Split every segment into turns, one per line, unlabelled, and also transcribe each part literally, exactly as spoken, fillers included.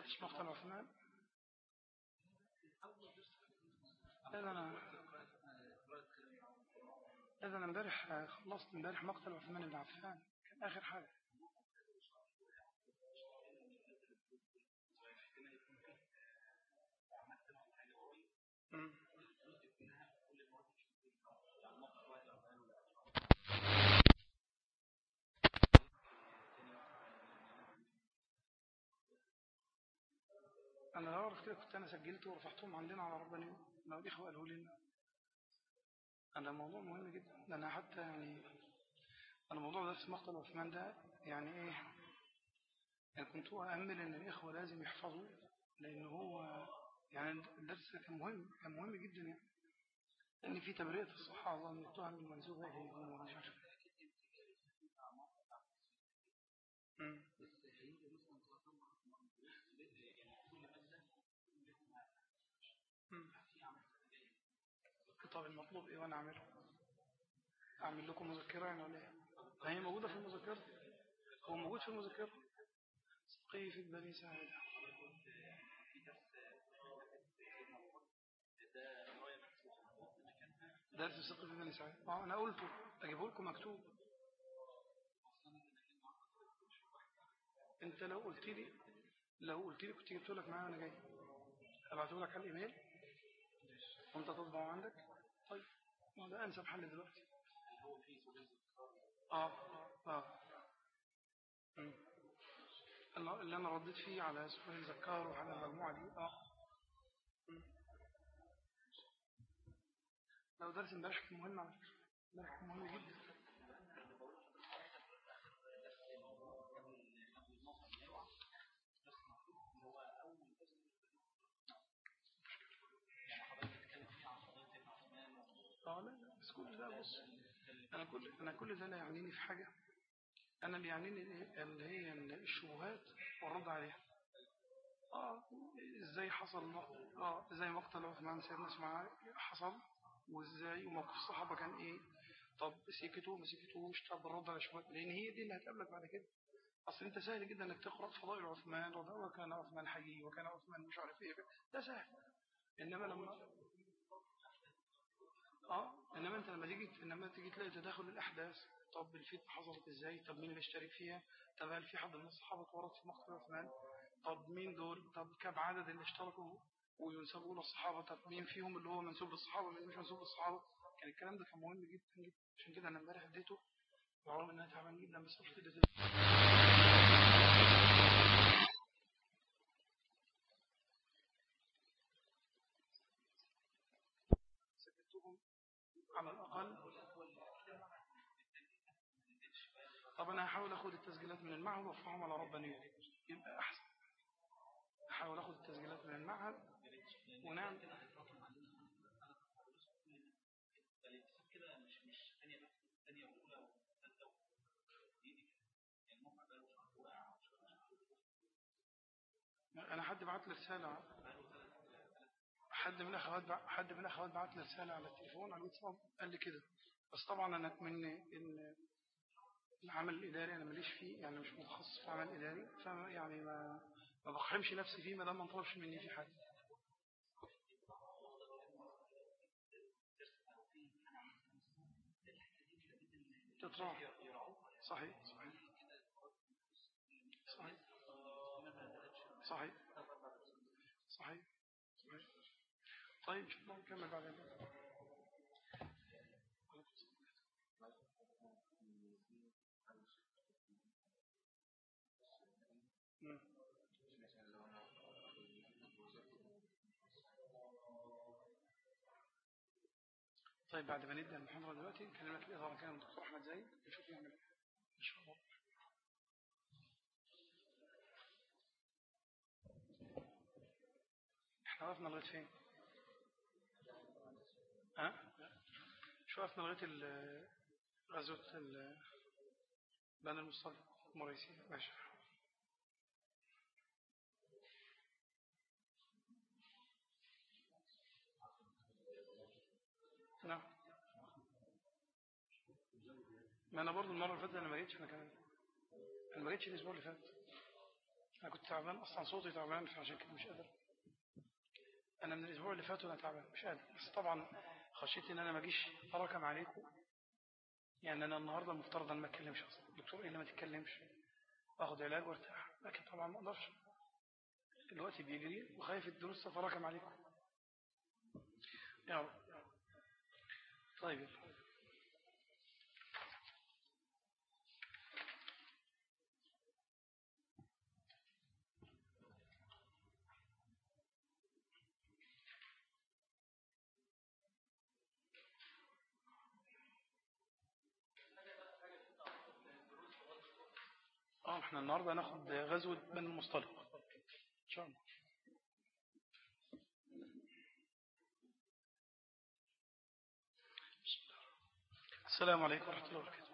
سمعتش مقتل عثمان. لا ده انا لا ده انا امبارح خلصت امبارح مقتل عثمان بن عفان، كان اخر حاجه. مم. انا لو اعرف كده كنت انا سجلته ورفعتهم عندنا على ربنا لو الاخوه قالوا لي. انا الموضوع مهم جدا، ده انا حتى يعني انا موضوع درس مقتل عثمان ده يعني ايه، يعني كنت أأمل إن الإخوة لازم يحفظوا، لأن هو يعني الدرس كان مهم كان مهم جدا يعني، لأن في تبرئة الصحابة من التهم المنسوبة إليهم ومش عارف. أمم. أمم. طب المطلوب إيه وأنا أعمله؟ أعمل لكم مذكرة يعني ولا إيه؟ هي موجودة في المذكرة، هو موجود في المذكرة. سقي في بني ساعدة درس سقي في بني ساعدة، آه أنا قلته أجيبه لكم مكتوب. أنت لو قلت لي لو قلت لي كنت جبت لك معايا وأنا جاي، أبعته لك على الإيميل وأنت تطبعه عندك. طيب ما ده أنسب حل دلوقتي. آه آه مم. اللي أنا رديت فيه على سؤال الذكار وعلى المجموعة دي. آه مم. لو درس امبارح كان مهم على فكرة، امبارح كان مهم جدا. اه لا لا بس كل ده بص، انا كل انا كل ده لا يعنيني في حاجه، انا اللي يعنيني اللي هي الشبهات والرد عليها. اه ازاي حصل، اه ازاي مقتل عثمان سيدنا اسماعيل حصل، وازاي وموقف الصحابه كان ايه، طب سكتوا ما سكتوش، طب الرد على الشبهات، لان هي دي اللي هتقابلك بعد كده. اصل انت سهل جدا انك تقرا فضائل عثمان وكان عثمان حي وكان عثمان مش عارف ايه، ده سهل. انما لما اه انما انت لما تيجي انما تيجي تلاقي تداخل الاحداث، طب الفتنه حصلت ازاي، طب مين اللي اشترك فيها، طب هل في حد من الصحابه اتورط في مقتل عثمان، طب مين دول، طب كم عدد اللي اشتركوا وينسبوا للصحابه، طب مين فيهم اللي هو منسوب للصحابه واللي مش منسوب للصحابه. كان الكلام ده كان مهم جدا جدا، عشان كده انا امبارح اديته ورغم انها تعبان جدا بس قلت اديته. سجلتهم على الاقل. طب انا هحاول اخد التسجيلات من المعهد وارفعهم على ربانية يبقى احسن. هحاول اخد التسجيلات من المعهد ونعمل. انا حد بعت لي رساله، حد من الاخوات بع... حد من الاخوات بعت لي رساله على التليفون على الواتساب قال لي كده، بس طبعا انا اتمنى ان العمل الاداري انا ماليش فيه، يعني مش متخصص في عمل اداري، فيعني ما ما بقحمش نفسي فيه ما دام ما طلبش مني في حاجه. تطرح. صحيح صحيح صحيح صحيح صحيح صحيح. طيب ان شاء الله نكمل بعدين. مم. طيب بعد ما نبدا المحاضره دلوقتي كلمات الاداره كان الدكتور احمد زايد نشوف يعمل ايه ان شاء الله. احنا وقفنا لغايه فين؟ ها شو وقفنا لغايه ال- غزوه ال- بني المصطلق مريسي ماشي. نعم. ما انا برضو المره اللي فاتت انا ما جيتش، انا كمان انا ما جيتش الاسبوع اللي فات. أنا كنت تعبان أصلا، صوتي تعبان فعشان كده مش قادر. أنا من الأسبوع اللي فات وأنا تعبان مش قادر، بس طبعا خشيت إن أنا ما أجيش أتراكم عليكم. يعني أنا النهاردة المفترض أن ما أتكلمش أصلا، الدكتور إيه اللي ما تتكلمش وأخذ علاج وارتاح، لكن طبعا ما أقدرش، الوقت بيجري وخايف الدروس تتراكم عليكم يا رب. طيب اه احنا النهارده هناخد غزوة بني المصطلق ان شاء الله. السلام عليكم ورحمة الله وبركاته.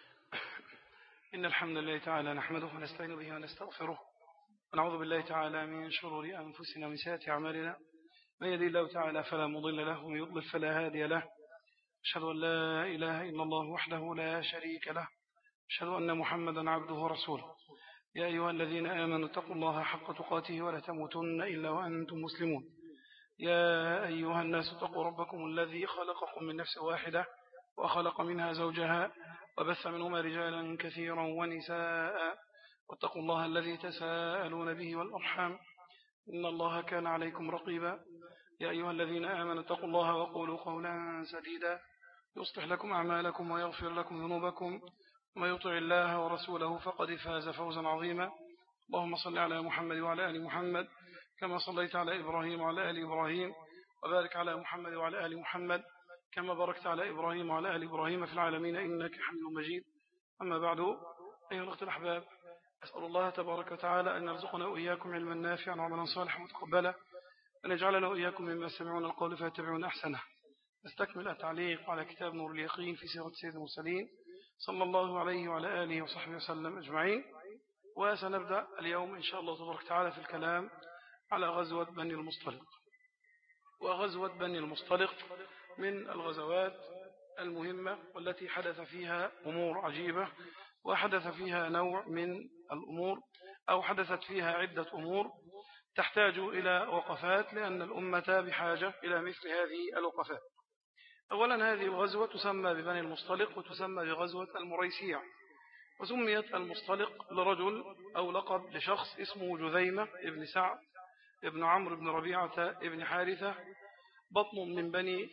إن الحمد لله تعالى نحمده ونستعين به ونستغفره ونعوذ بالله تعالى من شرور أنفسنا ومن سيئات أعمالنا، من يهده الله تعالى فلا مضل له ومن يضلل فلا هادي له. أشهد أن لا إله إلا الله وحده لا شريك له، أشهد أن محمدا عبده ورسوله. يا أيها الذين آمنوا اتقوا الله حق تقاته ولا تموتن إلا وأنتم مسلمون. يا أيها الناس اتقوا ربكم الذي خلقكم من نفس واحدة وخلق منها زوجها وبث منهما رجالا كثيرا ونساء، واتقوا الله الذي تساءلون به والأرحام إن الله كان عليكم رقيبا. يا أيها الذين آمنوا اتقوا الله وقولوا قولا سديدا يصلح لكم أعمالكم ويغفر لكم ذنوبكم، وما يطع الله ورسوله فقد فاز فوزا عظيما. اللهم صل على محمد وعلى آل محمد كما صليت على إبراهيم وعلى آل إبراهيم، وبارك على محمد وعلى آل محمد كما باركت على إبراهيم وعلى آل إبراهيم في العالمين إنك حميد مجيد. أما بعد، أيها الأخوة الأحباب، أسأل الله تبارك وتعالى أن يرزقنا وإياكم علما نافعا وعملا صالحا متقبلا، أن يجعلنا وإياكم مما يستمعون القول فيتبعون أحسنه. نستكمل التعليق على كتاب نور اليقين في سيرة سيد المرسلين صلى الله عليه وعلى آله وصحبه وسلم أجمعين. وسنبدأ اليوم إن شاء الله تبارك وتعالى في الكلام على غزوة بني المصطلق. وغزوة بني المصطلق من الغزوات المهمة والتي حدث فيها أمور عجيبة، وحدث فيها نوع من الأمور أو حدثت فيها عدة أمور تحتاج إلى وقفات، لأن الأمة بحاجة إلى مثل هذه الوقفات. أولا، هذه الغزوة تسمى ببني المصطلق وتسمى بغزوة المريسيع. وسميت المصطلق لرجل أو لقب لشخص اسمه جذيمة ابن سعد ابن عمرو بن ربيعة ابن حارثة، بطن من بني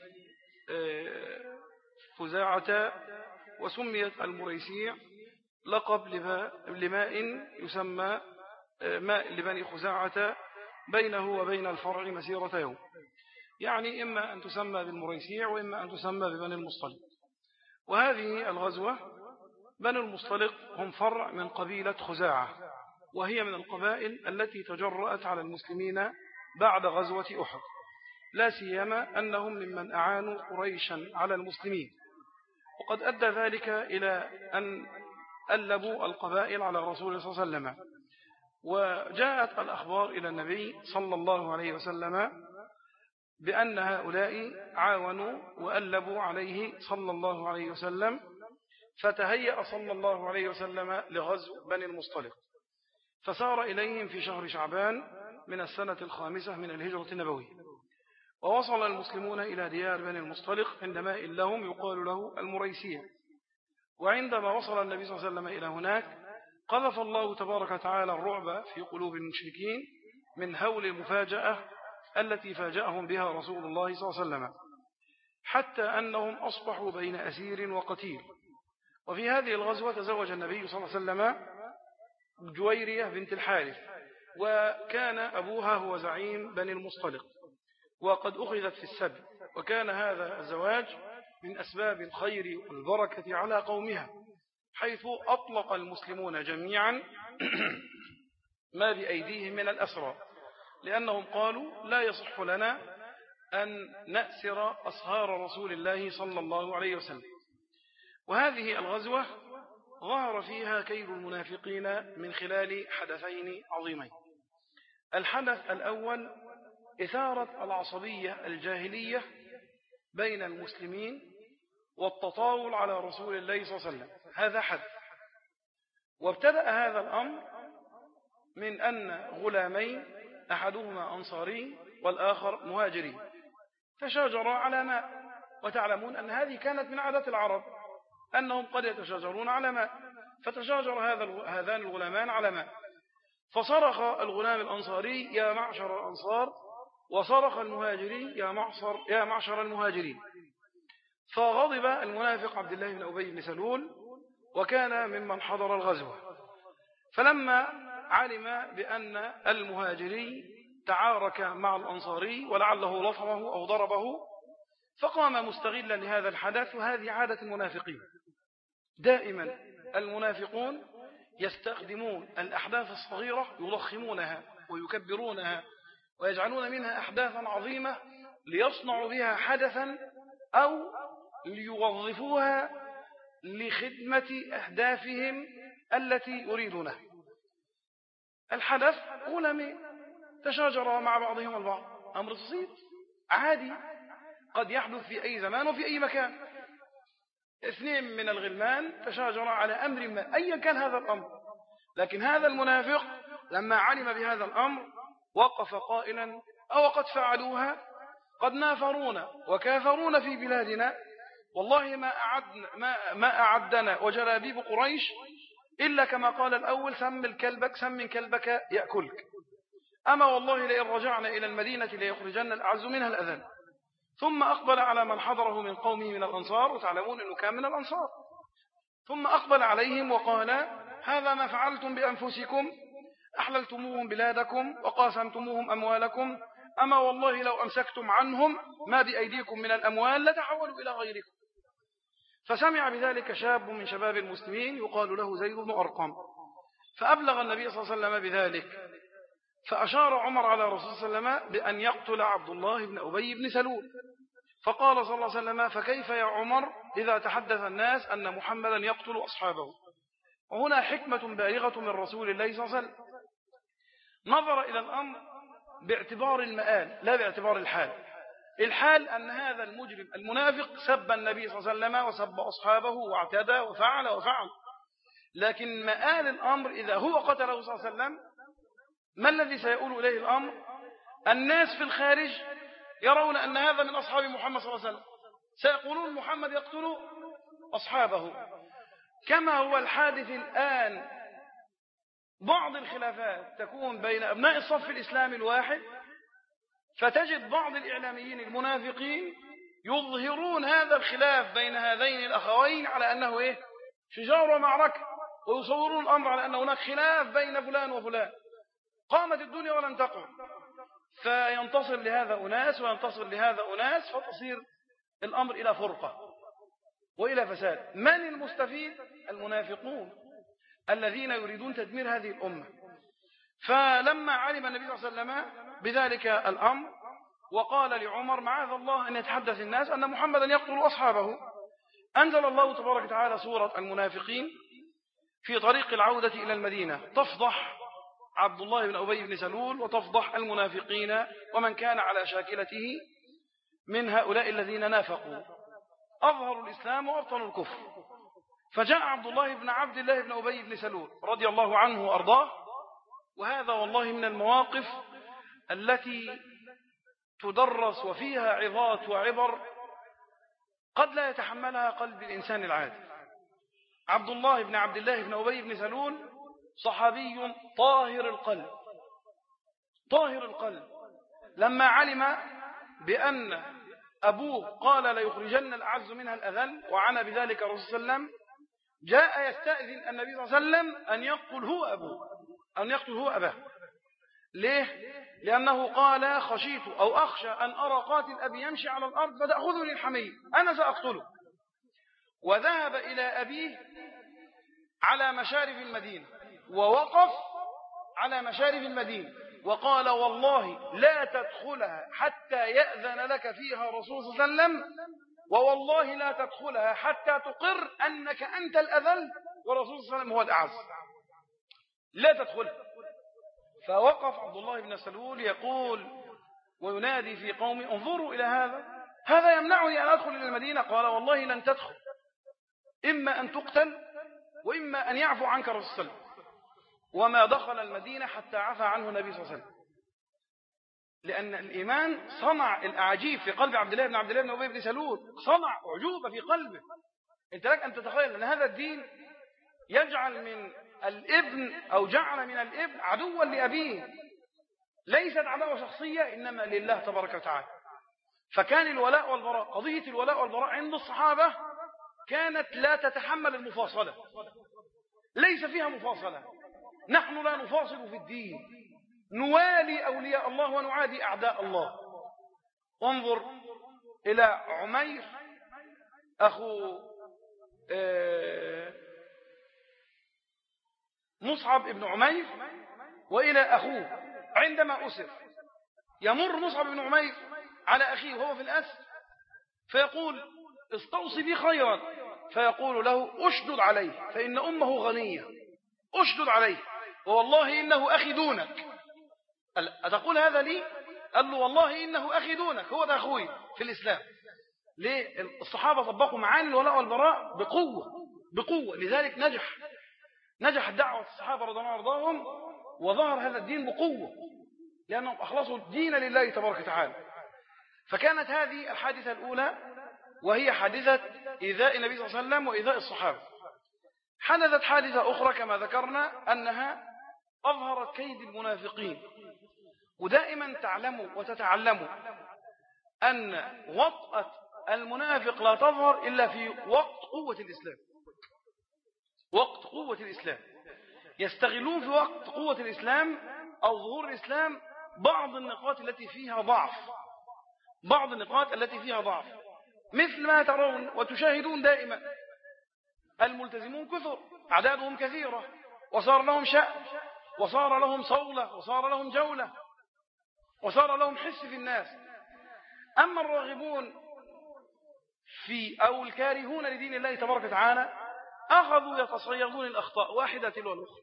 خزاعة. وسميت المريسيع لقب لماء يسمى ماء لبني خزاعة بينه وبين الفرع مسيرة يوم، يعني إما أن تسمى بالمريسيع وإما أن تسمى ببني المصطلق. وهذه الغزوة بني المصطلق هم فرع من قبيلة خزاعة، وهي من القبائل التي تجرأت على المسلمين بعد غزوة أحد، لا سيما أنهم ممن أعانوا قريشا على المسلمين، وقد أدى ذلك إلى أن ألبوا القبائل على رسول الله صلى الله عليه وسلم. وجاءت الأخبار إلى النبي صلى الله عليه وسلم بأن هؤلاء عاونوا وألبوا عليه صلى الله عليه وسلم، فتهيأ صلى الله عليه وسلم لغزو بني المصطلق، فسار إليهم في شهر شعبان من السنة الخامسة من الهجرة النبوية. ووصل المسلمون إلى ديار بني المصطلق عند ماء لهم يقال له المريسيع. وعندما وصل النبي صلى الله عليه وسلم إلى هناك، قذف الله تبارك وتعالى الرعب في قلوب المشركين من هول المفاجأة التي فاجأهم بها رسول الله صلى الله عليه وسلم، حتى أنهم أصبحوا بين أسير وقتيل. وفي هذه الغزوة تزوج النبي صلى الله عليه وسلم جويرية بنت الحارث، وكان أبوها هو زعيم بني المصطلق، وقد أخذت في السبي. وكان هذا الزواج من أسباب الخير والبركة على قومها، حيث أطلق المسلمون جميعا ما بأيديهم من الأسرى، لأنهم قالوا لا يصح لنا أن نأسر أصهار رسول الله صلى الله عليه وسلم. وهذه الغزوة ظهر فيها كيد المنافقين من خلال حدثين عظيمين. الحدث الأول إثارة العصبية الجاهلية بين المسلمين والتطاول على رسول الله صلى الله عليه وسلم، هذا حدث. وابتدأ هذا الأمر من أن غلامين أحدهما أنصاري والآخر مهاجري تشاجرا على ماء، وتعلمون أن هذه كانت من عادات العرب أنهم قد يتشاجرون على ماء، فتشاجر هذا هذان الغلامان على ماء، فصرخ الغلام الأنصاري يا معشر الأنصار، وصرخ المهاجري يا معشر يا معشر المهاجرين، فغضب المنافق عبد الله بن أبي بن سلول وكان ممن حضر الغزوة، فلما علم بأن المهاجري تعارك مع الأنصاري ولعله لطمه أو ضربه، فقام مستغلا لهذا الحدث. وهذه عادة المنافقين دائما، المنافقون يستخدمون الأحداث الصغيرة يضخمونها ويكبرونها ويجعلون منها أحداثا عظيمة ليصنعوا بها حدثا أو ليوظفوها لخدمة أهدافهم التي يريدونها. الحدث غلامين تشاجر مع بعضهم البعض، أمر بسيط عادي قد يحدث في أي زمان وفي أي مكان. اثنين من الغلمان تشاجر على أمر ما أيا كان هذا الأمر، لكن هذا المنافق لما علم بهذا الأمر وقف قائلا أو قد فعلوها، قد نافرونا وكافرونا في بلادنا، والله ما أعدنا ما, ما أعدنا وجلابيب قريش إلا كما قال الأول سم الكلبك سم كلبك يأكلك، أما والله لئن رجعنا إلى المدينة ليخرجن الأعز منها الأذل. ثم أقبل على من حضره من قومه من الأنصار، وتعلمون أنه كان من الأنصار، ثم أقبل عليهم وقال هذا ما فعلتم بأنفسكم، أحللتموهم بلادكم وقاسمتموهم أموالكم، أما والله لو أمسكتم عنهم ما بأيديكم من الأموال لتحولوا إلى غيركم. فسمع بذلك شاب من شباب المسلمين يقال له زيد بن أرقم، فأبلغ النبي صلى الله عليه وسلم بذلك، فأشار عمر على رسول الله صلى الله عليه وسلم بأن يقتل عبد الله بن أبي بن سلول، فقال صلى الله عليه وسلم فكيف يا عمر إذا تحدث الناس أن محمدا يقتل أصحابه. وهنا حكمة بالغة من رسول الله صلى الله عليه وسلم، نظر إلى الأمر باعتبار المآل لا باعتبار الحال. الحال أن هذا المجرم المنافق سب النبي صلى الله عليه وسلم وسب أصحابه واعتدى وفعل وفعل، لكن مآل الأمر إذا هو قتله صلى الله عليه وسلم ما الذي سيؤول إليه الأمر؟ الناس في الخارج يرون أن هذا من أصحاب محمد صلى الله عليه وسلم، سيقولون محمد يقتل أصحابه، كما هو الحادث الآن. بعض الخلافات تكون بين أبناء الصف الإسلامي الواحد، فتجد بعض الإعلاميين المنافقين يظهرون هذا الخلاف بين هذين الأخوين على أنه إيه؟ شجار ومعركة، ويصورون الأمر على أن هناك خلاف بين فلان وفلان، قامت الدنيا ولم تقم، فينتصر لهذا أناس وينتصر لهذا أناس، فتصير الأمر إلى فرقة وإلى فساد. من المستفيد؟ المنافقون الذين يريدون تدمير هذه الأمة. فلما علم النبي صلى الله عليه وسلم بذلك الأمر وقال لعمر معاذ الله أن يتحدث الناس أن محمدا يقتل أصحابه، أنزل الله تبارك وتعالى سورة المنافقين في طريق العودة إلى المدينة، تفضح عبد الله بن أبي بن سلول وتفضح المنافقين ومن كان على شاكلته من هؤلاء الذين نافقوا، أظهروا الإسلام وأبطلوا الكفر. فجاء عبد الله بن عبد الله بن أبي بن سلول رضي الله عنه وأرضاه، وهذا والله من المواقف التي تدرس وفيها عظات وعبر قد لا يتحملها قلب الإنسان العادي. عبد الله بن عبد الله بن أبي بن سلول صحابي طاهر القلب، طاهر القلب، لما علم بأن أبوه قال ليخرجن الأعز منها الأذل وعنى بذلك الرسول صلى الله عليه وسلم، جاء يستأذن النبي صلى الله عليه وسلم أن يقتل هو أبوه، أن يقتل هو أباه. ليه؟ لأنه قال خشيت أو أخشى أن أرى قاتل أبي يمشي على الأرض فتأخذني الحمية، أنا سأقتله. وذهب إلى أبيه على مشارف المدينة، ووقف على مشارف المدينة وقال والله لا تدخلها حتى يأذن لك فيها رسول صلى الله عليه وسلم، ووالله لا تدخلها حتى تقر أنك أنت الأذل ورسول صلى الله عليه وسلم هو الأعز، لا تدخلها. فوقف عبد الله بن سلول يقول وينادي في قومه انظروا إلى هذا، هذا يمنعني أن أدخل إلى المدينة. قال والله لن تدخل، إما أن تقتل وإما أن يعفو عنك الرسول صلى الله عليه وسلم. وما دخل المدينة حتى عفى عنه النبي صلى الله عليه وسلم، لأن الإيمان صنع الأعاجيب في قلب عبد الله بن عبد الله بن أبي بن سلول، صنع أعجوبة في قلبه. أنت لك أن تتخيل أن هذا الدين يجعل من الابن أو جعل من الابن عدوا لأبيه، ليست عداوة شخصية إنما لله تبارك وتعالى. فكان الولاء والبراء، قضية الولاء والبراء عند الصحابة كانت لا تتحمل المفاصلة، ليس فيها مفاصلة. نحن لا نفاصل في الدين، نوالي أولياء الله ونعادي أعداء الله. انظر إلى عمير أخو مصعب بن عمير وإلى أخوه عندما أسر، يمر مصعب بن عمير على أخيه وهو في الأسر فيقول استوصي بي خيرا، فيقول له أشدد عليه فإن أمه غنية، أشدد عليه ووالله إنه أخي دونك. أتقول هذا لي؟ قال له والله إنه أخي دونك، هو ده أخوي في الإسلام. ليه؟ الصحابة طبقوا معاني الولاء والبراء بقوة بقوة، لذلك نجح نجح دعوة الصحابة رضي الله عنهم وظهر هذا الدين بقوة، لأنهم أخلصوا الدين لله تبارك وتعالى. فكانت هذه الحادثة الأولى، وهي حادثة إيذاء النبي صلى الله عليه وسلم وإيذاء الصحابة. حدثت حادثة أخرى كما ذكرنا أنها أظهرت كيد المنافقين. ودائما تعلموا وتتعلموا أن وطأة المنافق لا تظهر إلا في وقت قوة الإسلام. وقت قوة الإسلام يستغلون في وقت قوة الإسلام أو ظهور الإسلام بعض النقاط التي فيها ضعف، بعض النقاط التي فيها ضعف، مثل ما ترون وتشاهدون دائما الملتزمون كثر، أعدادهم كثيرة، وصار لهم شأن، وصار لهم صولة، وصار لهم جولة، وصار لهم حس في الناس. أما الراغبون في أو الكارهون لدين الله تبارك وتعالى أخذوا يتصيدون الأخطاء واحدة تلو الأخرى.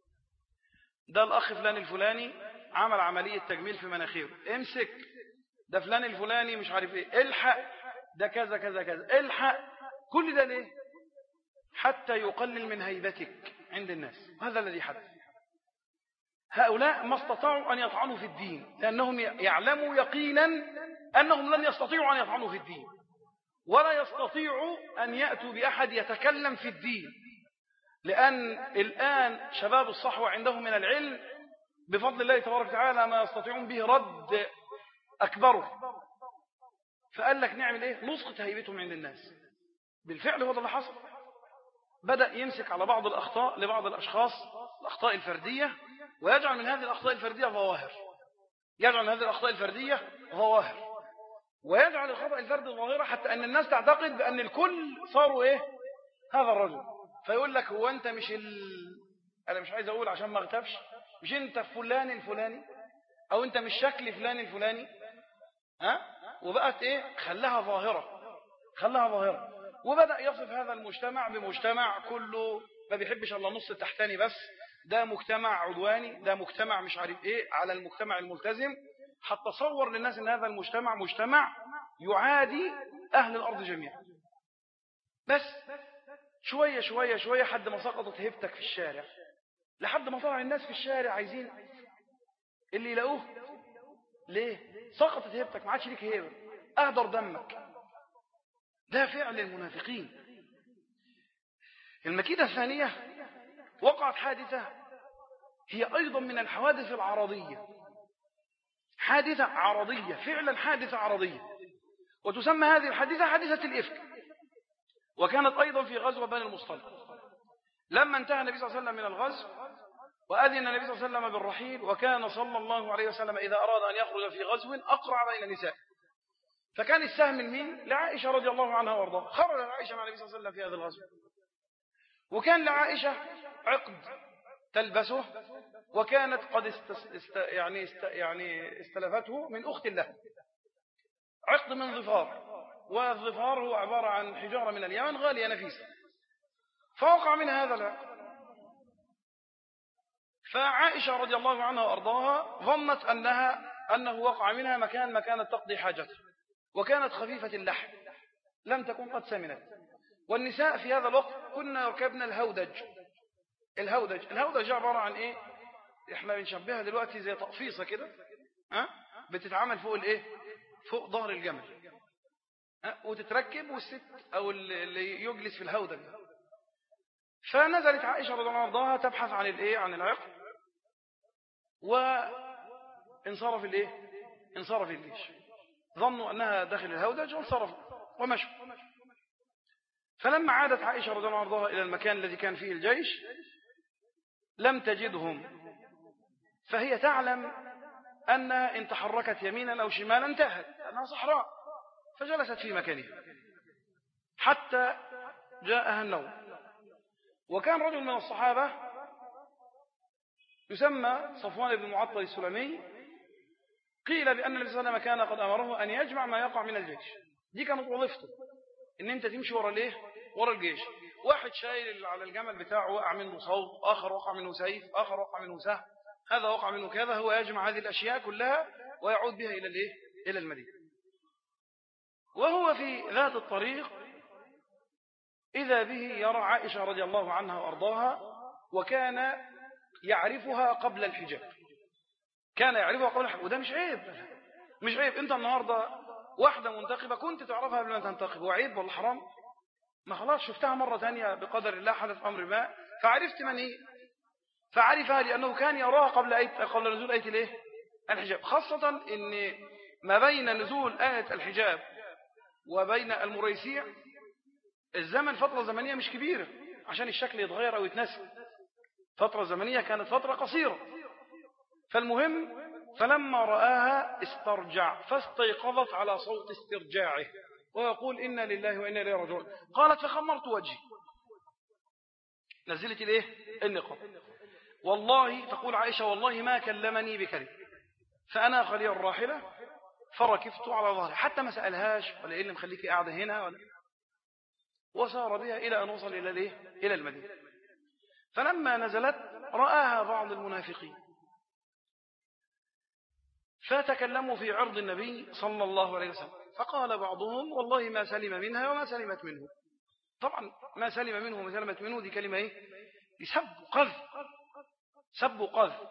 ده الأخ فلان الفلاني عمل عملية تجميل في مناخيره، امسك. ده فلان الفلاني مش عارف ايه، الحق. ده كذا كذا كذا، الحق. كل ده ليه؟ حتى يقلل من هيبتك عند الناس. هذا الذي حدث. هؤلاء ما استطاعوا أن يطعنوا في الدين، لأنهم يعلموا يقينا أنهم لن يستطيعوا أن يطعنوا في الدين، ولا يستطيعوا أن يأتوا بأحد يتكلم في الدين، لأن الآن شباب الصحوة عندهم من العلم بفضل الله تبارك وتعالى ما يستطيعون به رد أكبره. فقال لك نعمل إيه؟ نسقط هيبتهم عند الناس. بالفعل هو ده اللي حصل. بدأ يمسك على بعض الأخطاء لبعض الأشخاص، الأخطاء الفردية، ويجعل من هذه الأخطاء الفردية ظواهر، يجعل من هذه الأخطاء الفردية ظواهر ويجعل الخطأ الفردي ظاهرة، حتى أن الناس تعتقد بأن الكل صاروا إيه؟ هذا الرجل. فيقول لك هو أنت مش ال... أنا مش عايز أقول عشان ما اغتبش، مش أنت فلان الفلاني، أو أنت مش شكل فلان الفلاني، ها؟ وبقت إيه؟ خلاها ظاهرة، خلاها ظاهرة. وبدأ يصف هذا المجتمع بمجتمع كله ما بيحبش الله نص التحتاني بس، ده مجتمع عدواني، ده مجتمع مش عارف إيه على المجتمع الملتزم، حتى صور للناس أن هذا المجتمع مجتمع يعادي أهل الأرض جميعا. بس شوية شوية شوية حد ما سقطت هيبتك في الشارع، لحد ما طلع الناس في الشارع عايزين اللي يلاقوه. ليه؟ سقطت هيبتك، ما عادش ليك هيبة، أهدر دمك. ده فعل المنافقين. المكيدة الثانية وقعت حادثة هي أيضا من الحوادث العرضية، حادثة عرضية، فعلا حادثة عرضية، وتسمى هذه الحادثة حادثة الإفك. وكانت أيضا في غزوة بني المصطلق، لما انتهى النبي صلى الله عليه وسلم من الغزو وأذن النبي صلى الله عليه وسلم بالرحيل، وكان صلى الله عليه وسلم إذا أراد أن يخرج في غزو أقرع بين النساء، فكان السهم من مين؟ لعائشة رضي الله عنها وارضاها. خرج عائشة مع النبي صلى الله عليه وسلم في هذا الغزو، وكان لعائشة عقد تلبسه، وكانت قد است... است... يعني است... يعني استلفته من أخت له، عقد من ظفار، والظفار هو عبارة عن حجارة من اليمن غالية نفيسة، فوقع منها هذا العقد. فعائشة رضي الله عنها وأرضاها ظنت أنها أنه وقع منها مكان ما كانت تقضي حاجتها، وكانت خفيفة اللحم، لم تكن قد سمنت. والنساء في هذا الوقت كنا يركبن الهودج، الهودج الهودج عبارة عن إيه؟ إحنا بنشبهها دلوقتي زي تقفيصة كده، ها؟ بتتعمل فوق الإيه؟ فوق ظهر الجمل، ها؟ وتتركب، والست أو اللي يجلس في الهودج. فنزلت عائشة رضي الله عنها تبحث عن الإيه؟ عن العقل، وانصرف الإيه؟ انصرف الجيش، ظنوا أنها داخل الهودج وانصرفوا ومشوا. فلما عادت عائشة رضي الله عنها إلى المكان الذي كان فيه الجيش لم تجدهم، فهي تعلم أن إن تحركت يمينا أو شمالا انتهت، أنها صحراء، فجلست في مكانها حتى جاءها النوم. وكان رجل من الصحابة يسمى صفوان بن معطل السلمي، قيل بأن النبي صلى الله عليه وسلم كان قد أمره أن يجمع ما يقع من الجيش. دي كانت وظيفته، إن أنت تمشي ورا ليه؟ ورا الجيش. واحد شايل على الجمل بتاعه وقع منه صوت، آخر وقع منه سيف، آخر وقع منه سهم، هذا وقع منه كذا، هو يجمع هذه الأشياء كلها ويعود بها إلى الإيه؟ إلى المدينة. وهو في ذات الطريق إذا به يرى عائشة رضي الله عنها وأرضاها، وكان يعرفها قبل الحجاب، كان يعرفها قبل الحجاب. وده مش عيب، مش عيب. أنت النهاردة واحدة منتقبة كنت تعرفها قبل ما تنتقب، وعيب ولا حرام؟ ما خلاص شفتها مرة تانية بقدر الله، حدث أمر ما فعرفت من هي، فعرفها لأنه كان يراها قبل أي قبل نزول آية الإيه؟ الحجاب. خاصة إن ما بين نزول آية الحجاب وبين المريسيع الزمن فترة زمنية مش كبيرة عشان الشكل يتغير أو يتنسى، فترة زمنية كانت فترة قصيرة. فالمهم فلما رآها استرجع، فاستيقظت على صوت استرجاعه ويقول إنا لله وإنا إليه راجعون. قالت فخمرت وجهي، نزلت الايه؟ النقاب. والله تقول عائشة والله ما كلمني بكلمة، فأنا خلي الراحلة فركبت على ظهري، حتى ما سألهاش ولا إيه اللي مخليكي قاعدة هنا ولا، وسار بها إلى أن وصل إلى الايه؟ إلى المدينة. فلما نزلت رآها بعض المنافقين فتكلموا في عرض النبي صلى الله عليه وسلم، فقال بعضهم والله ما سلم منها وما سلمت منه. طبعا ما سلم منه وما سلمت منه دي كلمة ايه؟ سب قذف، سب قذف.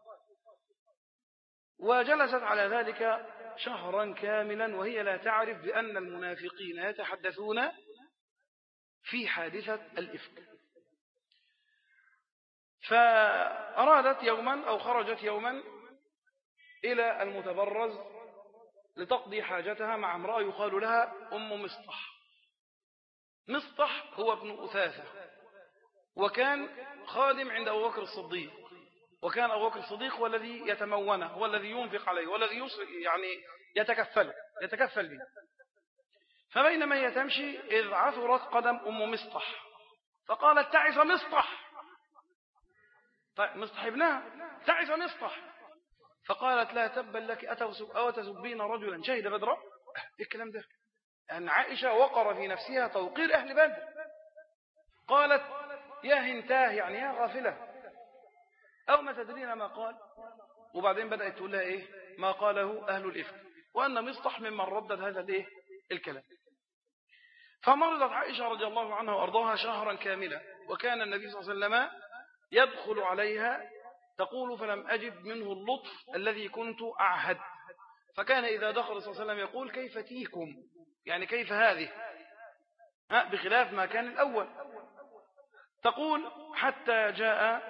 وجلست على ذلك شهرا كاملا وهي لا تعرف بأن المنافقين يتحدثون في حادثة الإفك. فأرادت يوما أو خرجت يوما إلى المتبرز لتقضي حاجتها مع امرأة يقال لها أم مصطح. مصطح هو ابن أثاثة، وكان خادم عند أبو بكر الصديق، وكان أبو بكر الصديق هو الذي يتمونه، هو الذي ينفق عليه، هو الذي يعني يتكفل يتكفل به. فبينما هي تمشي إذ عثرت قدم أم مصطح، فقالت تعس مصطح، مصطح ابنها، تعس مصطح. فقالت لا تبا لك أو تسبين رجلا شهد بدرا. إيه الكلام ده؟ أن عائشة وقر في نفسها توقير أهل بدر. قالت يا هنتاه، يعني يا غافلة، أو ما تدرين ما قال. وبعدين بدأت تقول لها إيه ما قاله أهل الإفك، وأن مصطح ممن ردد هذا الإيه الكلام. فمرضت عائشة رضي الله عنها وأرضاها شهرا كاملا، وكان النبي صلى الله عليه وسلم يدخل عليها تقول فلم أجد منه اللطف الذي كنت أعهد. فكان إذا دخل صلى الله عليه وسلم يقول كيف تيكم، يعني كيف هذه، بخلاف ما كان الأول. تقول حتى جاء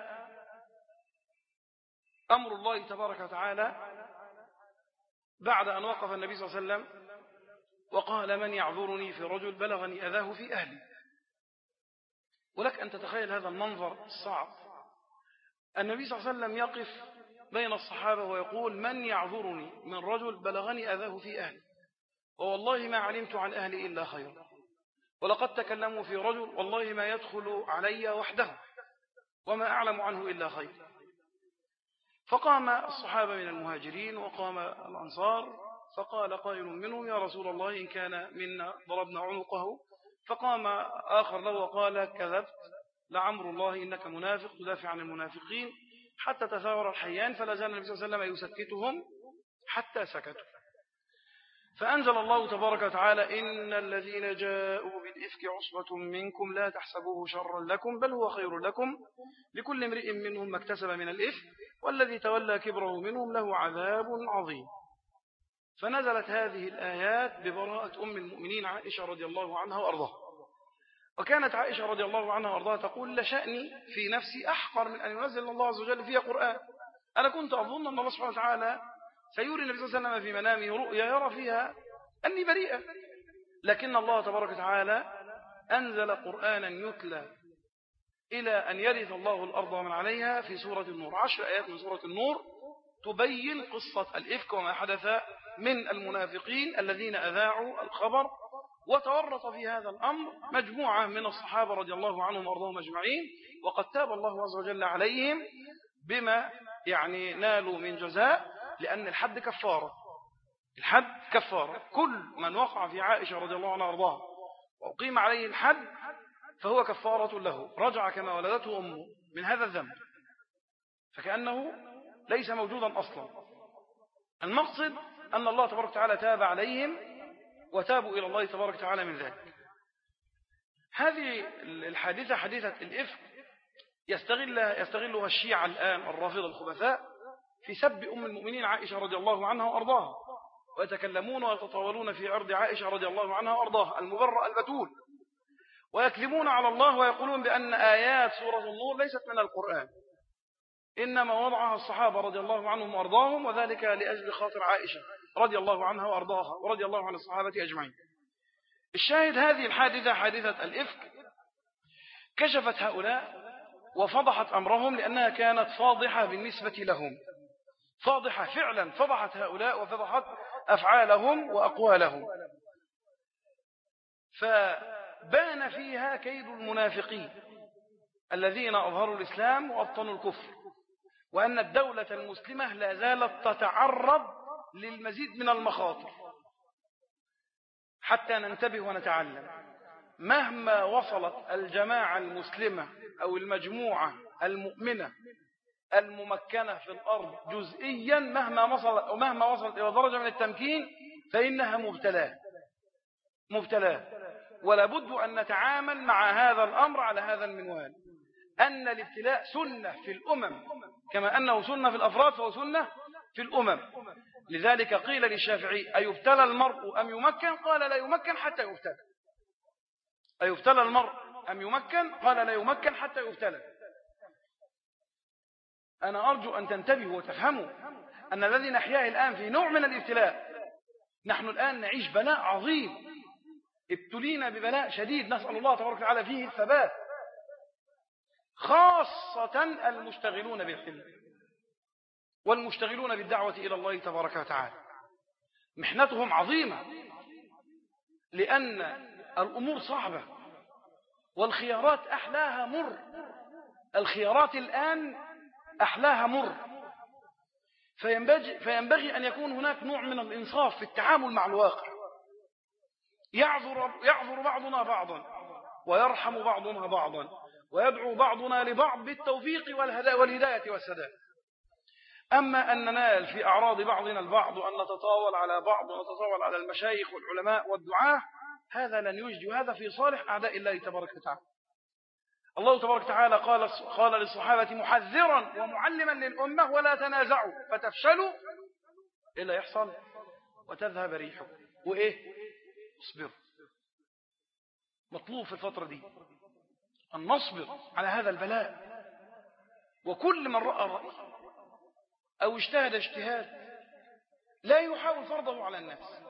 أمر الله تبارك وتعالى بعد أن وقف النبي صلى الله عليه وسلم وقال من يعذرني في رجل بلغني أذاه في أهلي. ولك أن تتخيل هذا المنظر الصعب، النبي صلى الله عليه وسلم يقف بين الصحابة ويقول من يعذرني من رجل بلغني أذاه في أهلي، ووالله ما علمت عن أهلي إلا خير، ولقد تكلموا في رجل والله ما يدخل علي وحده وما أعلم عنه إلا خير. فقام الصحابة من المهاجرين وقام الأنصار، فقال قائل منهم يا رسول الله إن كان منا ضربنا عنقه. فقام آخر له وقال كذبت لعمر الله إنك منافق تدافع عن المنافقين، حتى تثاور الحيان، فلا زال النبي صلى الله عليه وسلم يسكتهم حتى سكتوا. فأنزل الله تبارك وتعالى إن الذين جاءوا بالإفك عصبة منكم لا تحسبوه شرا لكم بل هو خير لكم لكل امرئ منهم ما اكتسب من الإفك والذي تولى كبره منهم له عذاب عظيم. فنزلت هذه الآيات ببراءة أم المؤمنين عائشة رضي الله عنها وأرضاها. وكانت عائشة رضي الله عنها وأرضاها تقول لشأني في نفسي أحقر من أن ينزل الله عز وجل فيها قرآن. أنا كنت أظن أن الله سبحانه وتعالى سيري النبي صلى الله عليه وسلم في منامه رؤيا يرى فيها أني بريئة، لكن الله تبارك وتعالى أنزل قرآنا يتلى إلى أن يرث الله الأرض ومن عليها في سورة النور. عشر آيات من سورة النور تبين قصة الإفك وما حدث من المنافقين الذين أذاعوا الخبر، وتورط في هذا الأمر مجموعة من الصحابة رضي الله عنهم وأرضاهم أجمعين، وقد تاب الله عز وجل عليهم بما يعني نالوا من جزاء، لأن الحد كفارة. الحد كفارة، كل من وقع في عائشة رضي الله عنها وأرضاها وأقيم عليه الحد فهو كفارة له، رجع كما ولدته أمه من هذا الذنب، فكأنه ليس موجودا أصلا. المقصد أن الله تبارك وتعالى تاب عليهم وتابوا إلى الله تبارك وتعالى من ذلك. هذه الحادثة حادثة الإفك يستغل يستغلها الشيعة الآن الرافضة الخبثاء في سب أم المؤمنين عائشة رضي الله عنها وأرضاها، ويتكلمون ويتطاولون في عرض عائشة رضي الله عنها وأرضاها المبرأ البتول، ويكذبون على الله ويقولون بأن آيات سورة النور ليست من القرآن، إنما وضعها الصحابة رضي الله عنهم وأرضاهم، وذلك لأجل خاطر عائشة رضي الله عنها وأرضاها ورضي الله عن الصحابة أجمعين. الشاهد هذه الحادثة حادثة الإفك كشفت هؤلاء وفضحت أمرهم، لأنها كانت فاضحة بالنسبة لهم، فاضحة فعلا، فضحت هؤلاء وفضحت أفعالهم وأقوالهم، فبان فيها كيد المنافقين الذين أظهروا الإسلام وأبطنوا الكفر، وأن الدولة المسلمة لا زالت تتعرض للمزيد من المخاطر. حتى ننتبه ونتعلم، مهما وصلت الجماعة المسلمة أو المجموعة المؤمنة الممكنة في الأرض جزئيا، مهما وصلت أو مهما وصلت إلى درجة من التمكين فإنها مبتلاة مبتلاة ولا بد أن نتعامل مع هذا الأمر على هذا المنوال، أن الابتلاء سنة في الأمم كما أنه سنة في الأفراد فهو سنة في الأمم. لذلك قيل للشافعي أيبتلى المرء أم يمكن؟ قال لا يمكن حتى يبتلى. أيبتلى المرء أم يمكن؟ قال لا يمكن حتى يبتلى. أنا أرجو أن تنتبهوا وتفهموا أن الذي نحياه الآن في نوع من الابتلاء. نحن الآن نعيش بلاء عظيم، ابتلينا ببلاء شديد نسأل الله تبارك وتعالى فيه الثبات، خاصة المشتغلون بالعلم والمشتغلون بالدعوة إلى الله تبارك وتعالى، محنتهم عظيمة، لأن الأمور صعبة والخيارات أحلاها مر. الخيارات الآن أحلاها مر، فينبغي, فينبغي أن يكون هناك نوع من الإنصاف في التعامل مع الواقع. يعذر, يعذر بعضنا بعضا ويرحم بعضنا بعضا ويدعو بعضنا لبعض بالتوفيق والهداية والسداد. أما أن ننال في أعراض بعضنا البعض وأن نتطاول على بعض ونتطاول على المشايخ والعلماء والدعاة، هذا لن يجدي، هذا في صالح أعداء الله تبارك وتعالى. الله تبارك وتعالى قال, قال للصحابة محذرا ومعلما للأمة ولا تنازعوا فتفشلوا إلا يحصل وتذهب ريحكم. وإيه؟ اصبروا. مطلوب في الفترة دي أن نصبر على هذا البلاء، وكل من رأى رأي أو اجتهد اجتهاد لا يحاول فرضه على الناس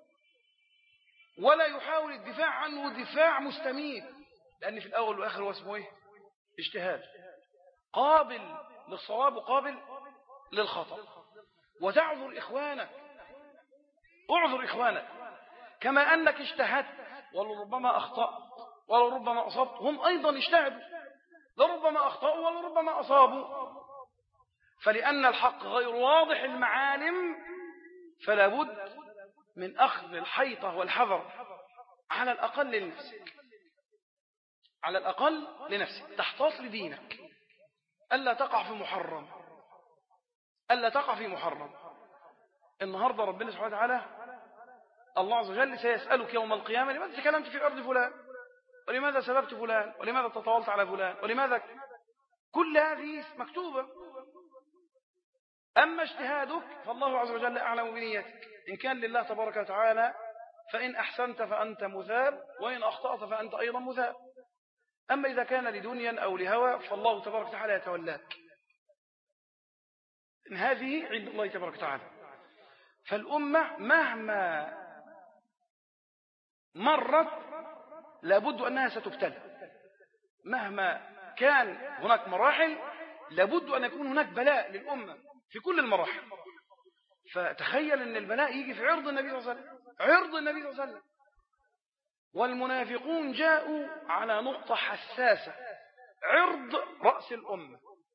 ولا يحاول الدفاع عنه دفاع مستميت، لأن في الأول والآخر هو اسمه إيه؟ اجتهاد قابل للصواب وقابل للخطأ. وتعذر إخوانك، اعذر إخوانك كما أنك اجتهدت ولربما أخطأت ولربما أصبت، هم أيضا اجتهدوا لربما أخطأوا ولربما أصابوا. فلأن الحق غير واضح المعالم فلا بد من أخذ الحيطة والحذر على الأقل لنفسك، على الأقل لنفسك، تحتاط لدينك، ألا تقع في محرم، ألا تقع في محرم. النهاردة ربنا سبحانه وتعالى الله عز وجل سيسألك يوم القيامة لماذا تكلمت في أرض فلان، ولماذا سببت فلان، ولماذا تطاولت على فلان، ولماذا. كل هذه مكتوبة. أما اجتهادك فالله عز وجل أعلم بنيتك، إن كان لله تبارك وتعالى فإن أحسنت فأنت مثاب، وإن أخطأت فأنت أيضا مثاب. أما إذا كان لدنيا أو لهوى فالله تبارك وتعالى يتولاك. إن هذه عند الله تبارك وتعالى. فالأمة مهما مرت لابد أنها ستبتلى، مهما كان هناك مراحل لابد أن يكون هناك بلاء للأمة في كل المراحل. فتخيل أن البلاء يجي في عرض النبي صلى الله عليه وسلم، عرض النبي صلى الله عليه وسلم. والمنافقون جاءوا على نقطة حساسة، عرض رأس الأمة،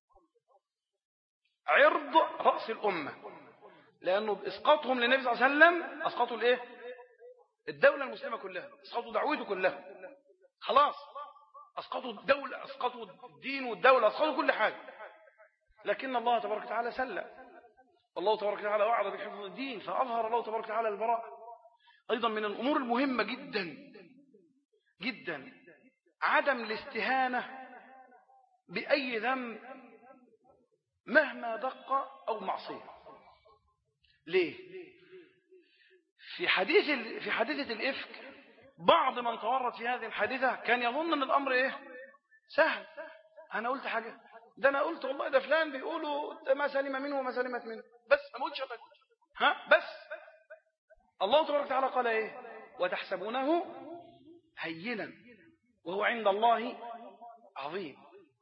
عرض رأس الأمة، لأنه بإسقاطهم للنبي صلى الله عليه وسلم أسقطوا الإيه؟ الدولة المسلمة كلها، أسقطوا دعوته كلها، خلاص أسقطوا الدولة، أسقطوا الدين والدولة، أسقطوا كل حاجة. لكن الله تبارك وتعالى سلم، الله تبارك وتعالى وعد بحفظ الدين، فأظهر الله تبارك وتعالى البراء. أيضا من الأمور المهمة جدا جدا عدم الاستهانة بأي ذنب مهما دق أو معصية. ليه؟ في حديث في حادثة الإفك بعض من تورط في هذه الحادثة كان يظن أن الأمر إيه؟ سهل. أنا قلت حاجة، ده أنا قلت والله ده فلان بيقولوا ده ما سلم منه وما سلمت منه، بس ما قلتش ها بس. الله تبارك وتعالى قال إيه؟ وتحسبونه هينا وهو عند الله عظيم.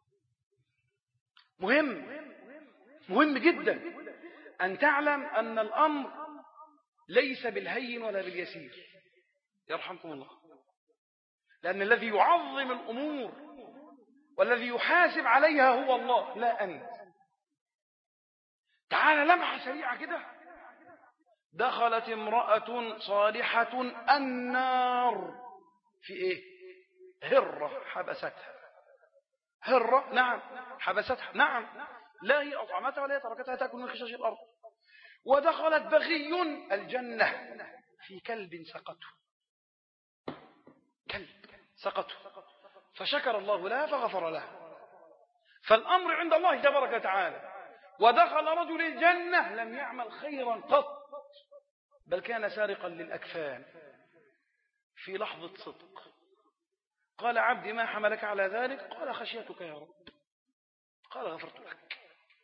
مهم مهم جدا أن تعلم أن الأمر ليس بالهين ولا باليسير، يرحمكم الله. لأن الذي يعظم الأمور والذي يحاسب عليها هو الله لا أنت. تعال لمحة سريعة كده، دخلت امرأة صالحة النار في إيه؟ هرة حبستها، هرة نعم حبستها، نعم لا هي أطعمتها ولا هي تركتها تأكل من خشاش الأرض. ودخلت بغي الجنة في كلب سقته، كلب سقته فشكر الله لها فغفر لها. فالأمر عند الله تبارك وتعالى. ودخل رجل الجنة لم يعمل خيرا قط، بل كان سارقا للأكفان في لحظة صدق. قال عبدي ما حملك على ذلك؟ قال خشيتك يا رب. قال غفرت لك.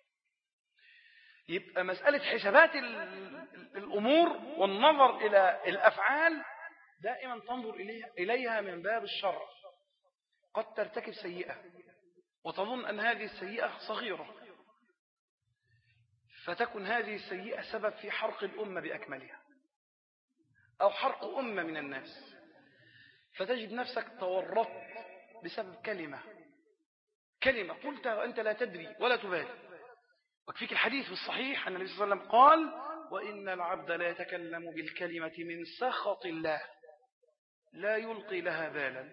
يبقى مسألة حسابات الأمور والنظر إلى الأفعال دائما تنظر إليها من باب الشرع. قد ترتكب سيئة وتظن أن هذه السيئة صغيرة، فتكن هذه السيئة سبب في حرق الأمة بأكملها أو حرق أمة من الناس، فتجد نفسك تورطت بسبب كلمة كلمة قلتها وأنت لا تدري ولا تبالي. وكفيك الحديث في الصحيح أن النبي صلى الله عليه وسلم قال وإن العبد لا يتكلم بالكلمة من سخط الله لا يلقي لها بالا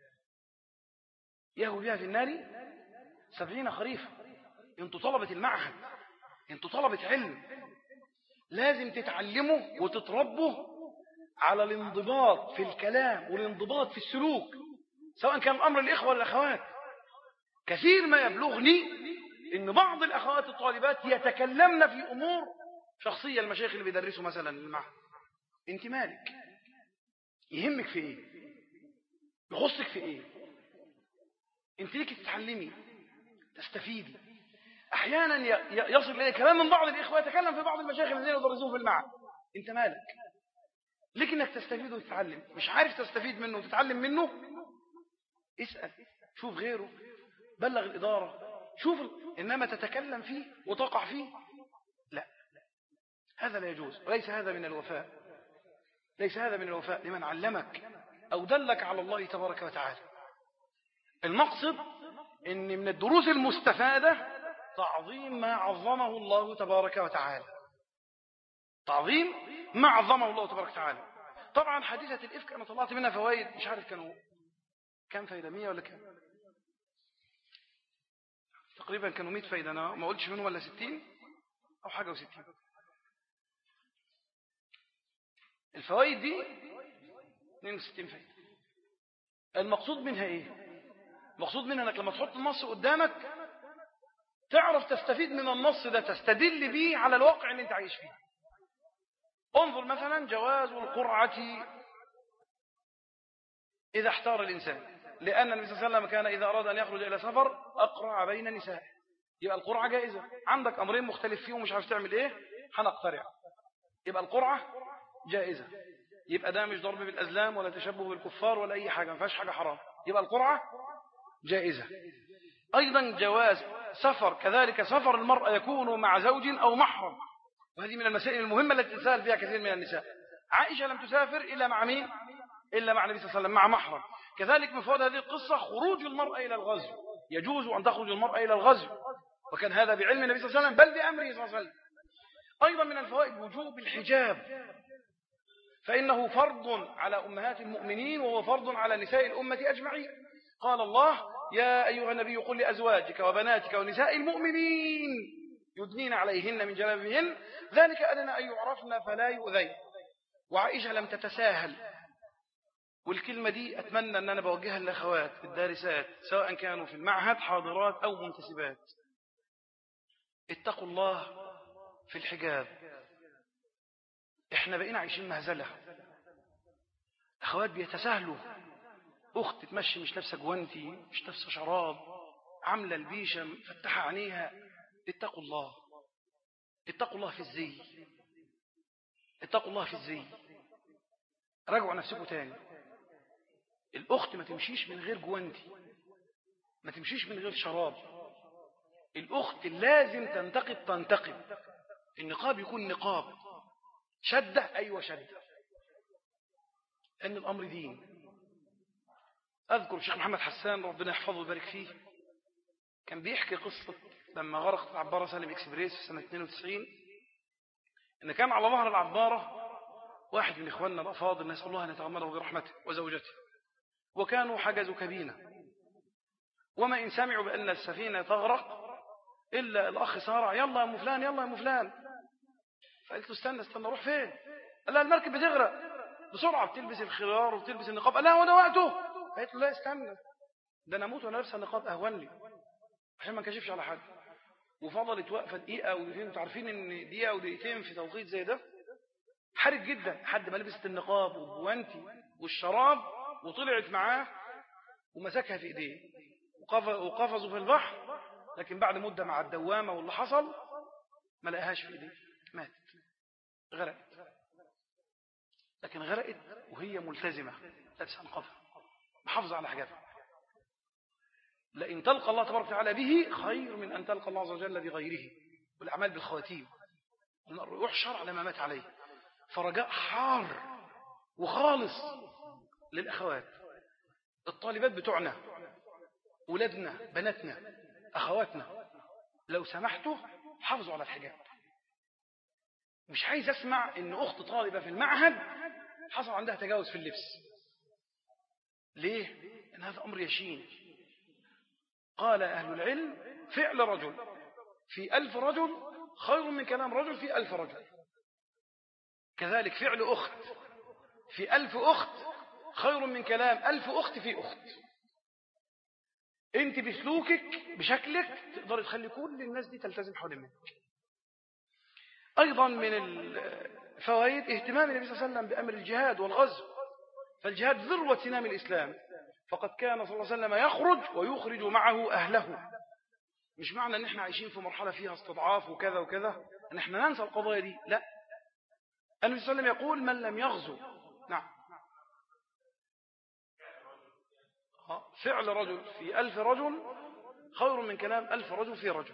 يهوي بها في النار سبعين خريفا. انتوا طلبة المعهد، انتوا طلبة علم، لازم تتعلموا وتتربوا على الانضباط في الكلام والانضباط في السلوك، سواء كان الأمر الإخوة والأخوات. كثير ما يبلغني إن بعض الأخوات الطالبات يتكلمن في أمور شخصية المشايخ اللي بيدرسوا مثلا المعهد. انت مالك؟ يهمك في ايه؟ يخصك في ايه؟ انت ليك تتعلمي تستفيدي. احيانا يصل الى كلام من بعض الاخوه يتكلم في بعض المشايخ الذين يدرسون في المعهد. انت مالك؟ ليك انك تستفيد وتتعلم. مش عارف تستفيد منه وتتعلم منه، اسال، شوف غيره، بلغ الاداره، شوف. انما تتكلم فيه وتقع فيه، لا، هذا لا يجوز. وليس هذا من الوفاء، ليس هذا من الوفاء لمن علمك أو دلك على الله تبارك وتعالى. المقصد أن من الدروس المستفادة تعظيم ما عظمه الله تبارك وتعالى، تعظيم ما عظمه الله تبارك وتعالى. طبعا حديثة الإفك أنا طلعت منها فوائد، مش عارف كانوا كم فايدة، مية ولا كم؟ تقريبا كانوا مئة فايدة، أنا ما قلتش منهم ولا ستين أو حاجة وستين. الفوائد دي اثنين وستين فايدة. المقصود منها ايه؟ المقصود منها انك لما تحط النص قدامك تعرف تستفيد من النص ده، تستدل به على الواقع اللي انت عايش فيه. انظر مثلا جواز القرعة إذا احتار الإنسان، لأن النبي صلى الله عليه وسلم كان إذا أراد أن يخرج إلى سفر أقرع بين النساء. يبقى القرعة جائزة. عندك أمرين مختلف فيهم مش عارف تعمل إيه، هنقترع، يبقى القرعة جائزة. يبقى ده مش ضرب بالأزلام ولا تشبه بالكفار ولا أي حاجة، ما فيهاش حاجة حرام، يبقى القرعة جائزة. أيضا جواز سفر، كذلك سفر المرأة يكون مع زوج أو محرم، وهذه من المسائل المهمة التي تسأل فيها كثير من النساء. عائشة لم تسافر إلا مع مين؟ إلا مع النبي صلى الله عليه وسلم، مع محرم. كذلك من فوائد هذه القصة خروج المرأة إلى الغزو، يجوز أن تخرج المرأة إلى الغزو، وكان هذا بعلم النبي صلى الله عليه وسلم بل بأمره صلى الله عليه وسلم. أيضا من الفوائد وجوب الحجاب، فإنه فرض على أمهات المؤمنين وهو فرض على نساء الأمة أجمعين. قال الله: يا أيها النبي قل لأزواجك وبناتك ونساء المؤمنين يدنين عليهن من جلابيبهن ذلك أدنى أن يعرفن فلا يؤذين. وعائشة لم تتساهل، والكلمة دي أتمنى أن أنا بوجهها للأخوات الدارسات سواء كانوا في المعهد حاضرات أو منتسبات. اتقوا الله في الحجاب. احنا بقينا عايشين مهزلة، أخوات بيتساهلوا، أخت تمشي مش لابسة جوانتي مش لابسة شراب عاملة البيشة فتحة عينيها. اتقوا الله، اتقوا الله في الزي، اتقوا الله في الزي. راجعوا نفسكم تاني. الأخت ما تمشيش من غير جوانتي، ما تمشيش من غير شراب. الأخت لازم تنتقب تنتقب، النقاب يكون نقاب، شدة أيوة شدة، أن الأمر دين. أذكر الشيخ محمد حسان ربنا يحفظه ويبارك فيه كان بيحكي قصة لما غرقت العبارة سالم إكسبريس في سنة اثنين وتسعين، إن كان على ظهر العبارة واحد من إخواننا الأفاضل نسأل الله أن يتغمده برحمته وزوجته، وكانوا حجزوا كابينة، وما إن سمعوا بأن السفينة تغرق إلا الأخ سارع: يلا يا أم فلان، يلا يا أم فلان. فقلت له: استنى استنى، روح فين؟ قال لها: المركب بتغرق، بسرعة بتلبس الخيار وبتلبس النقاب. قال لها: هو ده وقته؟ قالت له: لا استنى، ده أنا أموت وأنا لابسه النقاب أهون لي عشان ما انكشفش على حد. وفضلت واقفة دقيقة ودقيقتين. انتوا عارفين إن دقيقة ودقيقتين في توقيت زي ده حرج جدا، لحد ما لبست النقاب والجوانتي والشراب وطلعت معاه ومسكها في ايديه وقفزوا في البحر. لكن بعد مدة مع الدوامة واللي حصل ما لقاهاش في ايديه، ماتت، غرقت. لكن غرقت وهي ملتزمة لابسه نقابها محافظة على حاجاتها. لئن تلقى الله تبارك وتعالى به خير من أن تلقى الله عز وجل بغيره، والأعمال بالخواتيم، يحشر على ما مات عليه. فرجاء حار وخالص للأخوات الطالبات بتوعنا، أولادنا، بناتنا، أخواتنا، لو سمحتوا حافظوا على الحجاب. مش عايز أسمع إن أخت طالبة في المعهد حصل عندها تجاوز في اللبس. ليه؟ إن هذا أمر يشين. قال أهل العلم: فعل رجل في ألف رجل خير من كلام رجل في ألف رجل. كذلك فعل أخت في ألف أخت خير من كلام ألف أخت في أخت. أنت بسلوكك بشكلك تقدر تخلي كل الناس دي تلتزم حول منك. أيضا من الفوائد اهتمام النبي صلى الله عليه وسلم بأمر الجهاد والغزو، فالجهاد ذروة سنام الإسلام، فقد كان صلى الله عليه وسلم يخرج ويخرج معه أهله. مش معنى أن احنا عايشين في مرحلة فيها استضعاف وكذا وكذا أن احنا ننسى القضايا دي، لا. النبي صلى الله عليه وسلم يقول: من لم يغزو، نعم، فعل رجل في ألف رجل خير من كلام ألف رجل في رجل.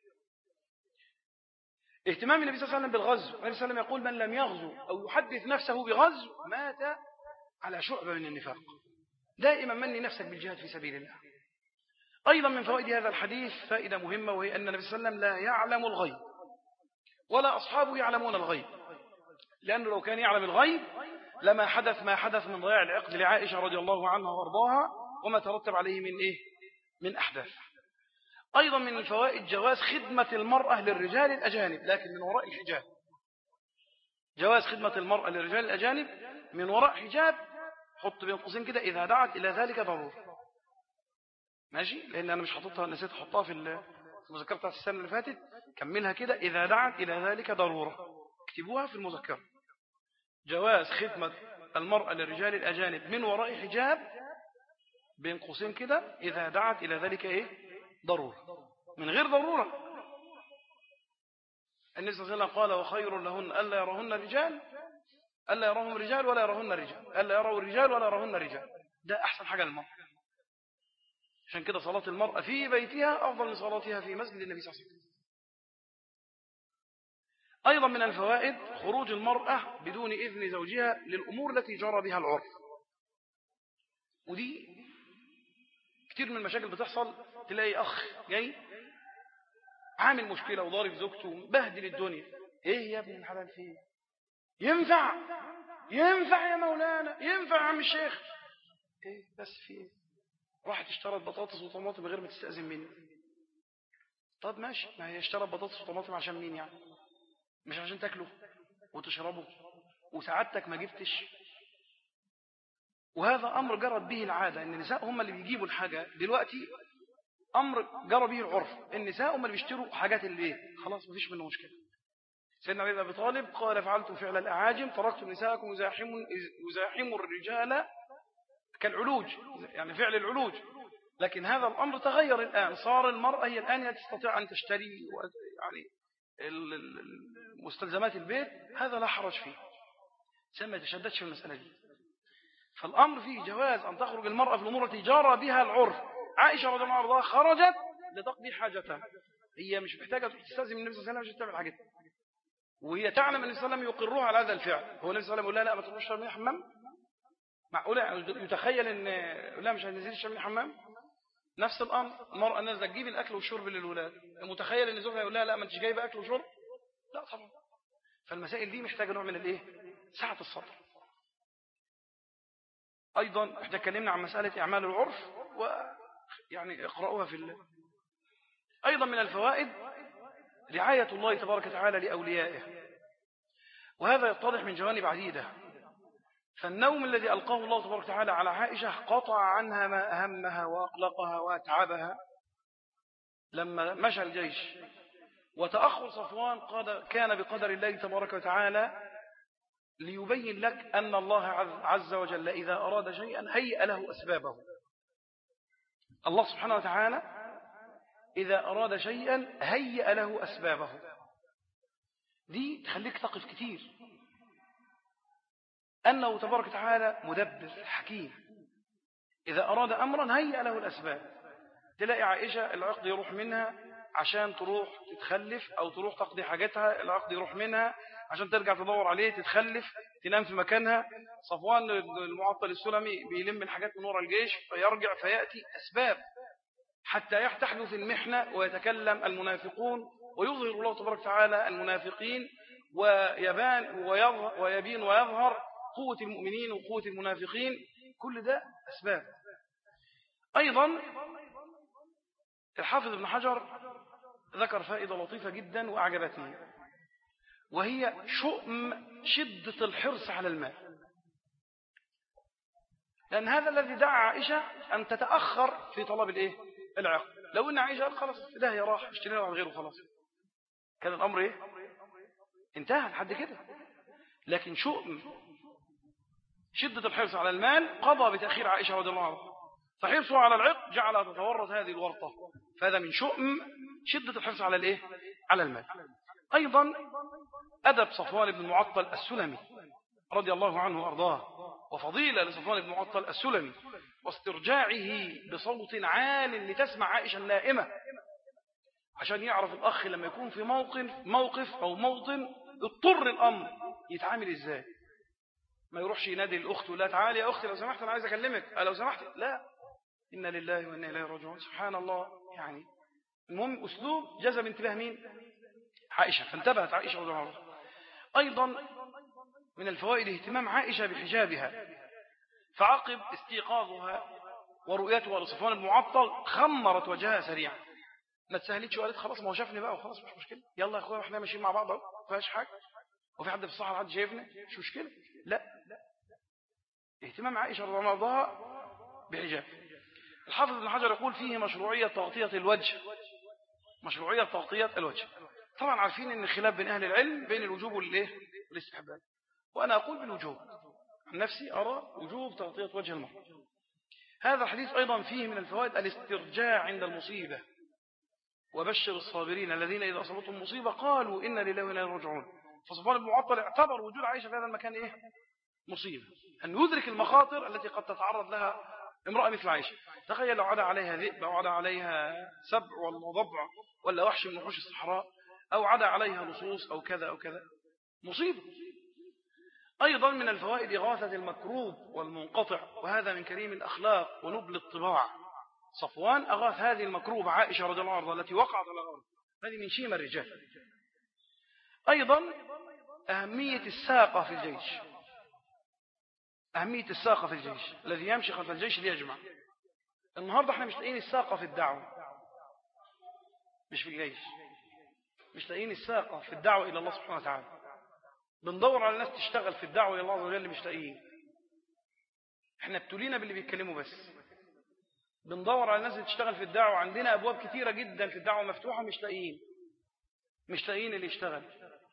اهتمام النبي صلى الله عليه وسلم بالغزو، النبي صلى الله عليه وسلم يقول: من لم يغزو أو يحدث نفسه بغزو مات على شعبة من النفاق. دائما مني نفسك بالجهاد في سبيل الله. أيضا من فوائد هذا الحديث فائدة مهمة، وهي أن النبي صلى الله عليه وسلم لا يعلم الغيب ولا أصحابه يعلمون الغيب، لأنه لو كان يعلم الغيب لما حدث ما حدث من ضياع العقد لعائشة رضي الله عنها وارضاها وما ترتب عليه من إيه؟ من أحداث. أيضا من الفوائد جواز خدمة المرأة للرجال الأجانب لكن من وراء الحجاب. جواز خدمة المرأة للرجال الأجانب من وراء حجاب، حط بين قوسين كده إذا دعت إلى ذلك ضرورة. ماشي، لأن أنا مش حاططها، نسيت أحطها في المذكرة بتاعت السنة اللي فاتت. كملها كده، إذا دعت إلى ذلك ضرورة، اكتبوها في المذكرة. جواز خدمة المرأة للرجال الأجانب من وراء حجاب بين قوسين كده إذا دعت إلى ذلك إيه؟ ضرورة. من غير ضرورة النبي صلى الله عليه وسلم قال وخير لهن ألا يرهن رجال، ألا يراهم رجال ولا يرهن رجال، ألا يروا الرجال ولا يرهن رجال. ده أحسن حاجة للمرأة. عشان كده صلاة المرأة في بيتها أفضل من صلاتها في مسجد النبي صلى الله عليه وسلم. أيضا من الفوائد خروج المرأة بدون إذن زوجها للأمور التي جرى بها العرف. ودي كتير من المشاكل بتحصل، تلاقي أخ جاي عامل مشكلة وضارب زوجته بهدل الدنيا. إيه يا ابن الحلال فيه؟ ينفع ينفع يا مولانا، ينفع يا عم الشيخ. إيه بس فيه؟ راحت اشترت بطاطس وطماطم غير ما تستأذن مني. طب ماشي، ما هي اشترت بطاطس وطماطم عشان مين يعني؟ مش عشان تاكله وتشربه وسعادتك ما جبتش. وهذا أمر جرت به العادة، إن النساء هم اللي بيجيبوا الحاجة دلوقتي. أمر جرى به العرف، النساء هم اللي بيشتروا حاجات البيت، خلاص مفيش منه مشكلة. سيدنا علي بن أبي طالب قال فعلت فعل الأعاجم تركت نساءكم يزاحمون يزاحموا الرجال كالعلوج، يعني فعل العلوج. لكن هذا الأمر تغير الآن، صار المرأة هي الآن تستطيع أن تشتري يعني مستلزمات البيت، هذا لا حرج فيه، سمى يتشددش في المسألة دي. فالأمر فيه جواز أن تخرج المرأة في الأمور التي جرى بها العرف. عائشة رضي الله عنها خرجت لتقضي حاجتها، هي مش محتاجة تستلزم النبي صلى الله عليه وسلم عشان تعمل حاجتها، وهي تعلم أن النبي صلى الله عليه وسلم يقرها على هذا الفعل. هو النبي صلى الله عليه وسلم يقول لها لا ما تروحش تعملي حمام؟ معقولة يتخيل أن لا مش هننزلش تعملي حمام؟ نفس الأمر، المرأة نازلة تجيب الأكل والشرب للولاد، متخيل أن زوجها يقول لها لا ما أنتش جايبة أكل وشرب؟ لا طبعا. فالمسائل دي محتاجة نوع من الإيه؟ سعة الصدر. أيضا احنا اتكلمنا عن مسألة إعمال العرف، ويعني اقرأوها في الله. أيضا من الفوائد رعاية الله تبارك وتعالى لأوليائه، وهذا يتضح من جوانب عديدة. فالنوم الذي ألقاه الله تبارك وتعالى على عائشة قطع عنها ما أهمها وأقلقها وأتعبها لما مشى الجيش. وتأخر صفوان كان بقدر الله تبارك وتعالى ليبين لك أن الله عز وجل إذا أراد شيئا هيئ له أسبابه. الله سبحانه وتعالى إذا أراد شيئا هيئ له أسبابه. دي تخليك تقف كتير، أنه تبارك وتعالى مدبر حكيم، إذا أراد أمرا هيئ له الأسباب. تلاقي عائشة العقد يروح منها عشان تروح تتخلف أو تروح تقضي حاجتها، العقد يروح منها عشان ترجع تدور عليه تتخلف تنام في مكانها. صفوان المعطل السلمي بيلم الحاجات من وراء الجيش فيرجع فيأتي أسباب حتى تحدث المحنة ويتكلم المنافقون ويظهر الله تبارك وتعالى المنافقين ويبان ويبين ويظهر قوة المؤمنين وقوة المنافقين. كل ده أسباب. أيضا الحافظ ابن حجر ذكر فائدة لطيفة جدا وأعجبتني، وهي شؤم شدة الحرص على المال. لأن هذا الذي دعا عائشة أن تتأخر في طلب الإيه؟ العقد. لو أن عائشة قال خلاص لا هي راح اشتري له عن غيره خلاص كان الأمر إيه؟ انتهى لحد كده. لكن شؤم شدة الحرص على المال قضى بتأخير عائشة رضي الله عنها، فحرصه على العقد جعلها تتورط هذه الورطة. فهذا من شؤم شدة الحرص على الإيه؟ على المال. أيضا أدب صفوان بن معطل السلمي رضي الله عنه وأرضاه، وفضيلة لصفوان بن معطل السلمي، واسترجاعه بصوت عال لتسمع عائشة النائمة، عشان يعرف الأخ لما يكون في موقف موقف أو موطن اضطر الأمر يتعامل إزاي. ما يروحش ينادي الأخت ولا تعالي يا أختي لو سمحت أنا عايز أكلمك لو سمحت، لا، إنا لله وإنا إليه راجعون. سبحان الله. يعني المهم أسلوب جذب انتباه مين؟ عائشة، فانتبهت عائشة رضي الله عنها. أيضا من الفوائد اهتمام عائشة بحجابها، فعقب استيقاظها ورؤيتها لصفوان المعطل خمرت وجهها سريعا، ما تسهلتش وقالت خلاص ما هو شافني بقى وخلاص مش مشكلة، يلا يا أخويا احنا ماشيين مع بعض ما فيهاش حاجة. وفي حد في الصحراء حد شايفنا مش مشكلة. لا، اهتمام عائشة رضي الله عنها بحجاب. الحافظ ابن حجر يقول فيه مشروعية تغطية الوجه، مشروعية تغطية الوجه. طبعا عارفين ان الخلاف بين اهل العلم بين الوجوب والايه والاستحباب، وانا اقول بالوجوب، عن نفسي ارى وجوب تغطية وجه المرء. هذا الحديث ايضا فيه من الفوائد الاسترجاع عند المصيبة، وبشر الصابرين الذين اذا اصابتهم مصيبة قالوا انا لله وانا اليه راجعون. فصفوان بن معطل اعتبر وجود عائشة في هذا المكان ايه مصيبة، ان يدرك المخاطر التي قد تتعرض لها امرأة مثل عائشة. تخيل لو عدا عليها ذئب أو عدا عليها سبع ولا ضبع ولا وحش من وحوش الصحراء، أو عدا عليها لصوص أو كذا أو كذا، مصيبة. أيضا من الفوائد إغاثة المكروب والمنقطع، وهذا من كريم الأخلاق ونبل الطباع. صفوان أغاث هذه المكروبة عائشة رضي الله عنها التي وقعت على الأرض، هذه من شيم الرجال. أيضا أهمية الساقة في الجيش، أهمية الساقة في الجيش، الذي يمشي خلف الجيش ليجمع. النهاردة احنا مش لاقيين الساقة في الدعوة، مش في الجيش، مش لاقيين الساقة في الدعوة إلى الله سبحانه وتعالى. بندور على ناس تشتغل في الدعوة إلى الله عز وجل، مش لاقيين. احنا ابتلينا باللي بيتكلموا بس. بندور على ناس تشتغل في الدعوة، عندنا أبواب كثيرة جدا في الدعوة مفتوحة، مش لاقيين، مش لاقيين اللي يشتغل.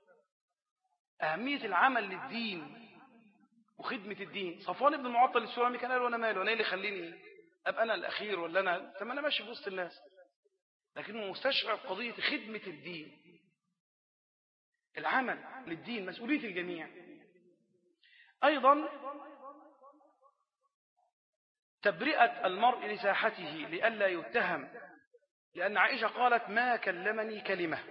أهمية العمل للدين وخدمة الدين. صفوان بن المعطل السلمي كان قال: وانا ماله، انا ايه اللي يخليني ابقى انا الاخير ولا انا، طب انا ماشي في وسط الناس. لكنه مستشعر قضية خدمة الدين، العمل للدين، مسؤولية الجميع. ايضا تبرئة المرء لساحته لئلا يتهم، لأن عائشة قالت: ما كلمني كلمة.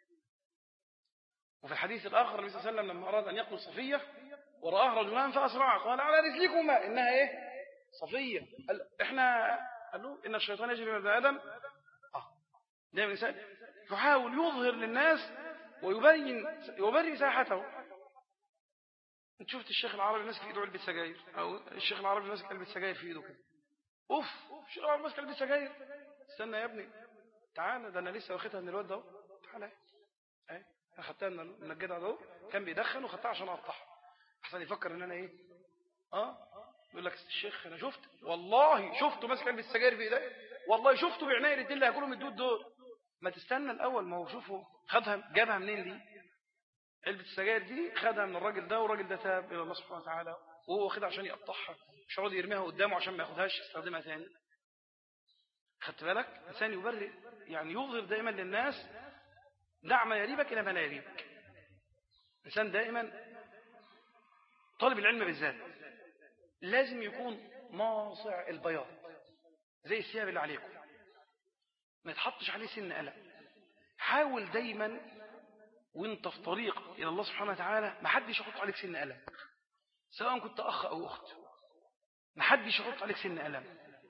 وفي الحديث الآخر النبي صلى الله عليه وسلم لما أراد أن يقتل صفية ورآه رجلان فأسرع، قال: على رجلكما، إنها إيه؟ صفية. إحنا قالوا إن الشيطان يجري من ابن آدم. آه ده الإنسان يحاول يظهر للناس ويبين يبرئ ساحته. أنت شفت الشيخ العربي ماسك في إيده علبة سجاير، أو الشيخ العربي ماسك علبة سجاير في إيده كده، أوف، الشيخ العربي ماسك علبة سجاير. استنى يا ابني، تعالى، ده أنا لسه واخدها من الواد ده، تعالى أهي، أنا خدتها من الجدع ده، كان بيدخن وخدتها عشان أقطعها أحسن يفكر إن أنا إيه. آه يقول لك الشيخ أنا شفت، والله شفته ماسك علبة السجاير في إيديه، والله شفته بعناية الاثنين اللي هياكلوا من الدود دول. ما تستنى الأول، ما هو شوفوا خدها جابها منين دي؟ علبة السجاير دي خدها من الراجل ده، والراجل ده تاب إلى الله سبحانه وتعالى، وهو واخدها عشان يقطعها، مش راضي يرميها قدامه عشان ما ياخدهاش يستخدمها ثاني. خدت بالك؟ إنسان يبرئ، يعني يظهر دائما للناس دع ما يريبك إلى ما لا يريبك. إنسان دائما طالب العلم بالذات لازم يكون ناصع البياض زي الثياب اللي عليكم، ما يتحطش عليه سن قلق. حاول دايما وانت في طريق إلى الله سبحانه وتعالى ما حدش يحط عليك سن قلق، سواء كنت أخ أو أخت، ما حدش يحط عليك سن قلق،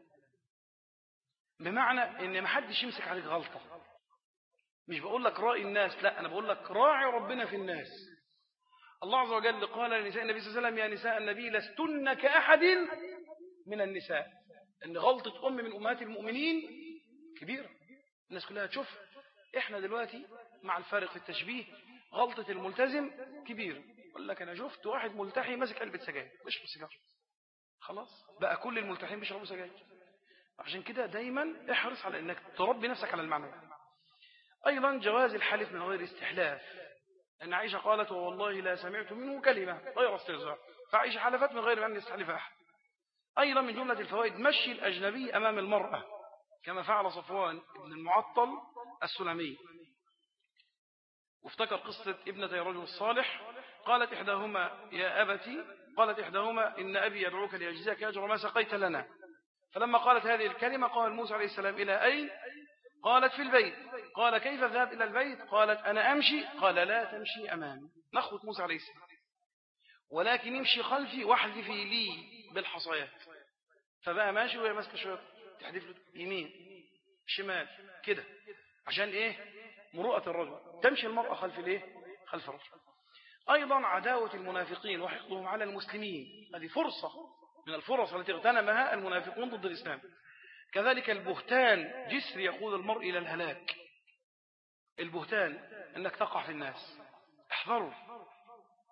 بمعنى ان ما حدش يمسك عليك غلطة. مش بقول لك راعي الناس، لا، أنا بقول لك راعي ربنا في الناس. الله عز وجل قال لنساء النبي صلى الله عليه وسلم: يا نساء النبي لستن كأحد من النساء. ان غلطة أم من أمهات المؤمنين كبيرة، الناس كلها تشوف. احنا دلوقتي مع الفارق في التشبيه، غلطة الملتزم كبيرة. يقول لك أنا شفت واحد ملتحي ماسك علبة سجاير، بيشرب سيجارة، خلاص بقى كل الملتحين بيشربوا سجاير. عشان كده دايما احرص على انك تربي نفسك على المعنى. ايضا جواز الحلف من غير استحلاف، ان عائشة قالت: والله لا سمعت منه كلمة غير استهزاء، فعائشة حلفت من غير ان يستحلف احد. ايضا من جملة الفوائد مشي الاجنبي امام المرأة، كما فعل صفوان بن المعطل السلمي. وافتكر قصة ابنتي رجل الصالح، قالت إحداهما: يا أبتي، قالت إحداهما: إن أبي يدعوك ليجزيك أجر ما سقيت لنا. فلما قالت هذه الكلمة قال موسى عليه السلام: إلى أين؟ قالت: في البيت. قال: كيف ذهب إلى البيت؟ قالت: أنا أمشي. قال: لا تمشي أمامي، نخوة موسى عليه السلام، ولكن امشي خلفي واحذفي لي بالحصيات. فبقى ماشي وهي ماسكه شويه تحدف له يمين شمال كده، عشان ايه؟ مروءة الرجل. تمشي المرأة خلف الايه؟ خلف الرجل. ايضا عداوة المنافقين وحقدهم على المسلمين، هذه فرصة من الفرص التي اغتنمها المنافقون ضد الإسلام. كذلك البهتان جسر يقود المرء إلى الهلاك. البهتان أنك تقع في الناس، احذروا.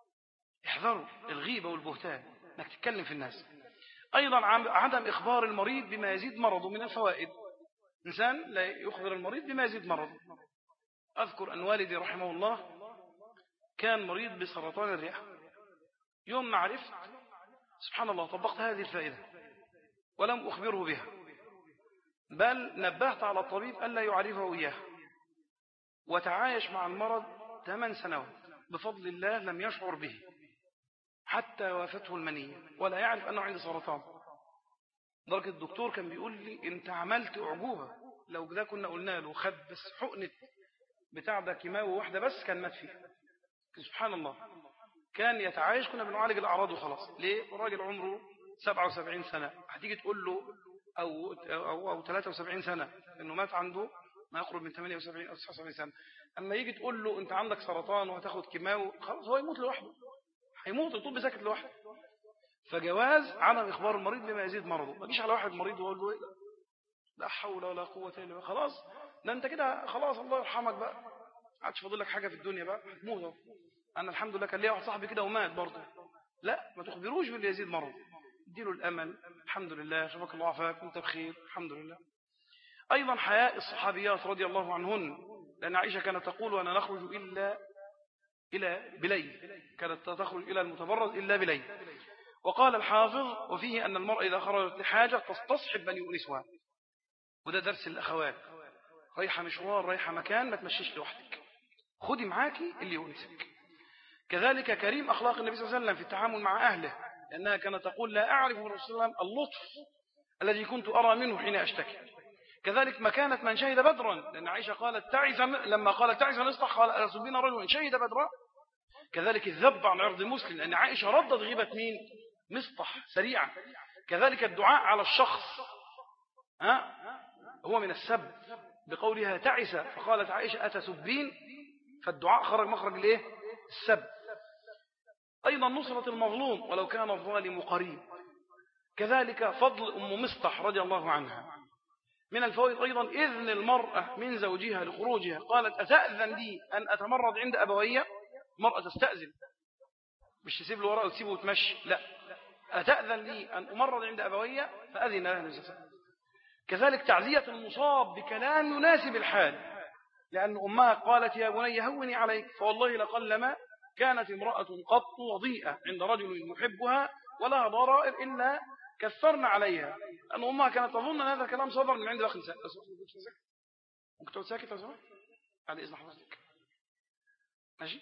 احذروا الغيبة والبهتان انك تتكلم في الناس. أيضا عدم إخبار المريض بما يزيد مرضه من الفوائد. إنسان لا يخبر المريض بما يزيد مرضه. أذكر أن والدي رحمه الله كان مريض بسرطان الرئة. يوم ما عرفت سبحان الله طبقت هذه الفائدة ولم أخبره بها، بل نبهت على الطبيب ألا يعرفه إياه، وتعايش مع المرض ثمان سنوات بفضل الله لم يشعر به حتى وافته المنية ولا يعرف أنه عنده سرطان. درجة الدكتور كان بيقول لي أنت عملت أعجوبة، لو ده كنا قلنا له خد بس حقنة بتاع ده كيماوي واحدة بس كان مات فيها. سبحان الله كان يتعايش، كنا بنعالج الأعراض وخلاص. ليه؟ الراجل عمره سبعة وسبعين سنة، هتيجي تقول له أو, أو, أو ثلاثة وسبعين سنة إنه مات عنده ما يقرب من ثمانية وسبعين أو تسعة وسبعين سنة. أما يجي تقول له أنت عندك سرطان وهتاخد كيماوي، خلاص هو يموت لوحده، هيموت يطول بسكت لوحده. فجواز عدم إخبار المريض بما يزيد مرضه. ما تجيش على واحد مريض ويقول له لا حول ولا قوة إلا بالله، خلاص ده أنت كده خلاص الله يرحمك بقى، عادش فاضل لك حاجة في الدنيا بقى، هتموت. أنا الحمد لله كان ليا واحد صاحبي كده ومات برضه. لا، ما تخبروش باللي يزيد مرضه، اديله الأمل، الحمد لله شفاك الله عافاك وانت بخير الحمد لله. أيضا حياء الصحابيات رضي الله عنهن، لأن عائشة كانت تقول وأنا نخرج إلا إلى بليل، كانت تخرج إلى المتبرز إلا بليل. وقال الحافظ وفيه أن المرأة إذا خرجت لحاجة تستصحب من يؤنسها، وده درس الأخوات، رايحة مشوار رايحة مكان ما تمشيش لوحدك، خدي معاكي اللي يؤنسك. كذلك كريم أخلاق النبي صلى الله عليه وسلم في التعامل مع أهله، لأنها كانت تقول لا أعرف من رسول الله اللطف الذي كنت أرى منه حين أشتكي. كذلك مكانة من شهد بدرا، لأن عائشة قالت تعز لما قالت تعز نصطح قال أرسل بنا رجل شهد بدرا. كذلك الذب عن عرض مسلم، لأن عائشة ردت غيبة مين؟ مصطح سريعا. كذلك الدعاء على الشخص ها هو من السب بقولها تعس، فقالت عائشة أتسبين، فالدعاء خرج مخرج الايه؟ السب. أيضا نصرة المظلوم ولو كان الظالم قريب. كذلك فضل أم مصطح رضي الله عنها. من الفوائد أيضا إذن المرأة من زوجها لخروجها، قالت أتأذن لي أن أتمرض عند أبوية؟ مرأة تستأذن، مش تسيب له وراء وتسيبه وتمشي، لا، أتأذن لي أن أمرض عند أبوية؟ فأذن لها النبي صلى الله عليه وسلم. كذلك تعزية المصاب بكلام يناسب الحال، لأن أمها قالت يا بني هوني عليك، فوالله لقلما كانت امرأة قط وضيئة عند رجل يحبها ولها ضرائر إلا كثرنا عليها، أن أمها كانت تظن أن هذا الكلام صدر من عند أخي ساكت. ممكن تقول ساكت يا زمان على إذن حضرتك؟ ماشي.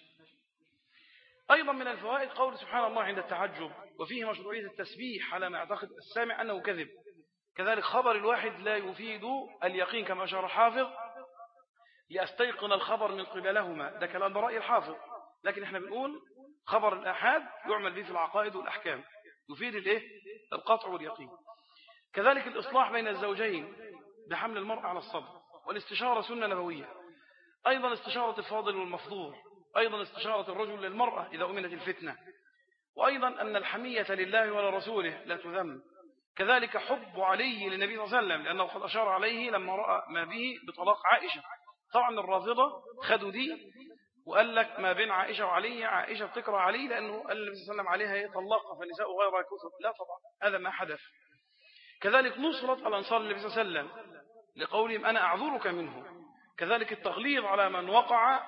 أيضا من الفوائد قول سبحان الله عند التعجب، وفيه مشروعية التسبيح على ما يعتقد السامع أنه كذب. كذلك خبر الواحد لا يفيد اليقين كما أشار الحافظ، لأستيقن الخبر من قبلهما، ده كلام رأي الحافظ، لكن احنا بنقول خبر الآحاد يعمل به في العقائد والأحكام، يفيد الايه؟ القطع واليقين. كذلك الإصلاح بين الزوجين بحمل المرء على الصبر، والاستشارة سنة نبوية. أيضا استشارة الفاضل والمفضول، أيضا استشارة الرجل للمرأة إذا أمنت الفتنة، وأيضا أن الحمية لله ولرسوله لا تذم. كذلك حب علي للنبي صلى الله عليه وسلم، لأنه قد أشار عليه لما رأى ما به بطلاق عائشة. طبعا الرافضة خدوا دي وقال لك ما بين عائشة وعلي، عائشة بتكره علي لأنه قال النبي صلى الله عليه وسلم عليها يطلقها فالنساء غير كثر. لا طبعا، هذا ما حدث. كذلك نصرة الأنصار النبي صلى الله عليه وسلم لقولهم أنا أعذرك منه. كذلك التغليظ على من وقع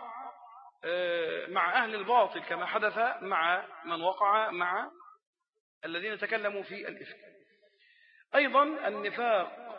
مع أهل الباطل كما حدث مع من وقع مع الذين تكلموا في الإفك. أيضا النفاق،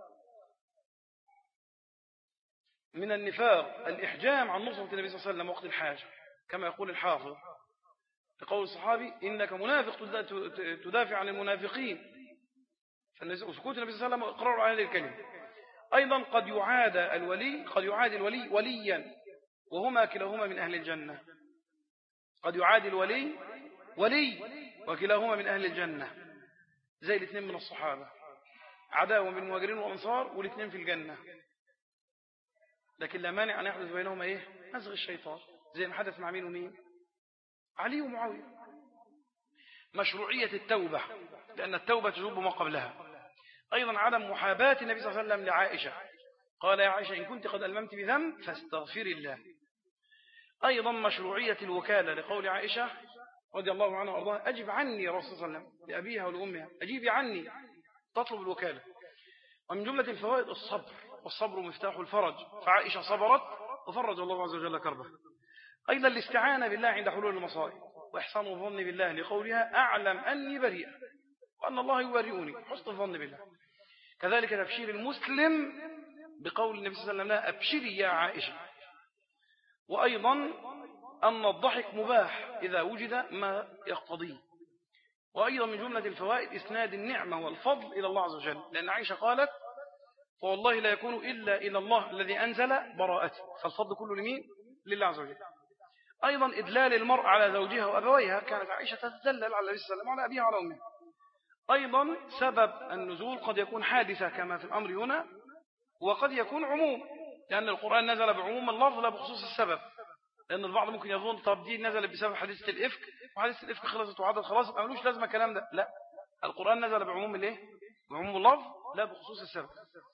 من النفاق الإحجام عن نصرة النبي صلى الله عليه وسلم وقت الحاجة، كما يقول الحافظ لقول الصحابي إنك منافق تدافع عن المنافقين، وسكوت النبي صلى الله عليه وسلم إقرار على هذه الكلمة. أيضا قد يعاد الولي قد يعاد الولي وليا وهما كلاهما من أهل الجنة. قد يعاد الولي ولي وكلاهما من أهل الجنة، زي الاثنين من الصحابة، عداوة من المهاجرين والأنصار والاثنين في الجنة، لكن لا مانع أن يحدث بينهما إيه؟ نزغ الشيطان، زي ما حدث مع مين ومين؟ علي ومعاوية. مشروعية التوبة، لأن التوبة تجوب ما قبلها. أيضا عدم محاباة النبي صلى الله عليه وسلم لعائشة، قال يا عائشة إن كنت قد ألممت بذنب فاستغفري الله. أيضا مشروعية الوكالة لقول عائشة رضي الله عنها وأرضاها أجب عني يا رسول الله صلى الله عليه وسلم لأبيها ولأمها أجيبي عني، تطلب الوكالة. ومن جملة الفوائد الصبر، والصبر مفتاح الفرج، فعائشة صبرت وفرج الله عز وجل كربها. أيضا الاستعانة بالله عند حلول المصائب، وإحسان الظن بالله لقولها أعلم أني بريئة وأن الله يبرئني، حسن الظن بالله. كذلك تبشير المسلم بقول النبي صلى الله عليه وسلم لا أبشري يا عائشة. وأيضا أن الضحك مباح إذا وجد ما يقتضيه. وأيضا من جملة الفوائد إسناد النعمة والفضل إلى الله عز وجل، لأن عائشة قالت فوالله لا يكون إلا إلى الله الذي أنزل براءته، فالفضل كله لمين؟ لله عز وجل. أيضا إدلال المرء على زوجها وأبويها، كانت عائشة تتدلل على النبي صلى الله عليه وسلم وعلى أبيها وعلى أمها. أيضا سبب النزول قد يكون حادثة كما في الأمر هنا، وقد يكون عموم، لأن القرآن نزل بعموم اللفظ لا بخصوص السبب، لأن البعض ممكن يظن طب دي نزل بسبب حديثة الإفك، وحديثة الإفك خلصت وعدت خلاص ما ملوش لازمة الكلام ده. لا، القرآن نزل بعموم الايه؟ بعموم اللفظ لا بخصوص السبب.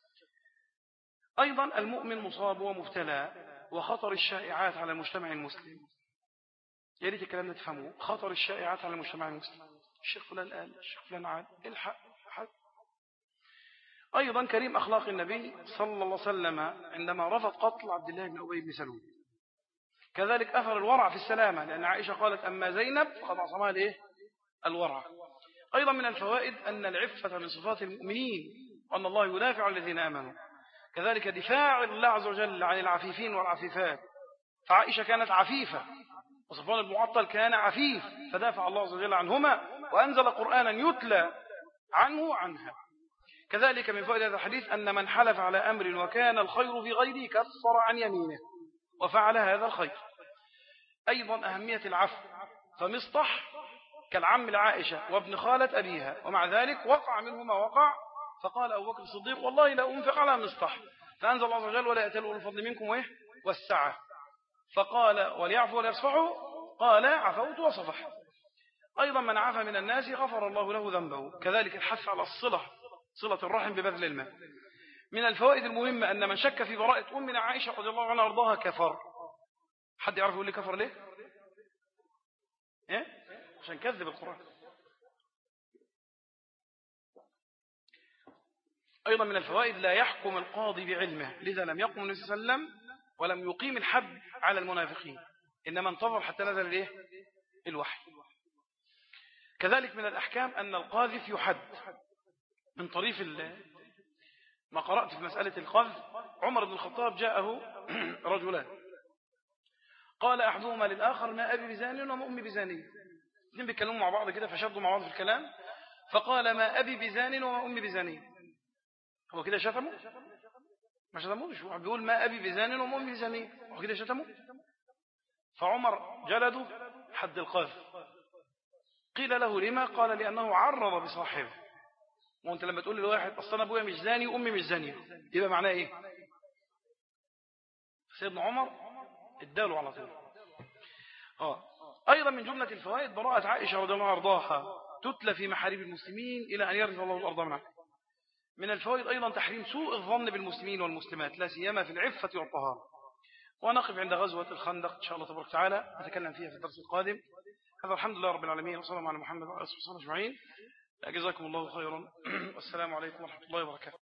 أيضا المؤمن مصاب ومبتلى، وخطر الشائعات على المجتمع المسلم. يا ريت الكلام ده تفهموه، خطر الشائعات على المجتمع المسلم، الشيخ فلان قال، الشيخ فلان عاد، الحق الحق. أيضا كريم أخلاق النبي صلى الله عليه وسلم عندما رفض قتل عبد الله بن أبي بن سلول. كذلك أثر الورع في السلامة، لأن عائشة قالت أما زينب فقد عصمها الإيه؟ الورع. أيضا من الفوائد أن العفة من صفات المؤمنين، وأن الله يدافع عن الذين آمنوا. كذلك دفاع الله عز وجل عن العفيفين والعفيفات، فعائشة كانت عفيفة، وصفوان المعطل كان عفيف، فدافع الله عز وجل عنهما وأنزل قرآنا يتلى عنه عنها. كذلك من فوائد هذا الحديث أن من حلف على أمر وكان الخير في غيره كفر عن يمينه وفعل هذا الخير. أيضا أهمية العفو، فمصطح كالعم لعائشة وابن خالة أبيها، ومع ذلك وقع منه ما وقع، فقال أبو بكر الصديق والله لا أنفق على مصطح، فأنزل الله عز وجل ولا يأتل أولو الفضل منكم وإيه؟ والسعة، فقال وليعفوا وليصفحوا، قال عفوت وصفحت. أيضا من عفى من الناس غفر الله له ذنبه. كذلك الحث على الصلة، صلة الرحم ببذل المال. من الفوائد المهمة أن من شك في براءة أمنا عائشة رضي الله عنها وارضاها كفر. حد يعرف يقول لي كفر ليه؟ إيه؟ عشان كذب القرآن. أيضا من الفوائد لا يحكم القاضي بعلمه، لذا لم يقم النبي صلى الله عليه وسلم ولم يقيم الحد على المنافقين، إنما انتظر حتى نزل الإيه؟ الوحي. كذلك من الأحكام أن القاذف يحد. من طريف ما قرأت في مسألة القذف، عمر بن الخطاب جاءه رجلان، قال أحدهما للآخر ما أبي بزاني وما أمي بزاني. اثنين بيتكلموا مع بعض كده فشدوا مع بعض في الكلام، فقال ما أبي بزاني وما أمي بزاني. هو كده شتمه؟ ما شتموش، هو بيقول ما أبي بزاني وما أمي بزاني، هو كده شتمه؟ فعمر جلده حد القذف. قيل له لما؟ قال لأنه عرض بصاحبه. وانت لما تقول لواحد اصل انا ابويا مش زاني وامي مش زانيه، يبقى معناه ايه؟ سيدنا عمر اداله على طول. اه ايضا من جمله الفوائد براءه عائشه رضي الله عنها وارضاها، تتلى في محاريب المسلمين الى ان يرث الله الارض منها. من الفوائد ايضا تحريم سوء الظن بالمسلمين والمسلمات، لا سيما في العفه والطهاره. ونقف عند غزوه الخندق ان شاء الله تبارك وتعالى، نتكلم فيها في الدرس القادم. هذا الحمد لله رب العالمين، وصلى الله على محمد وعلى اله وصحبه اجمعين. جزاكم الله خيرا. والسلام عليكم ورحمه الله وبركاته.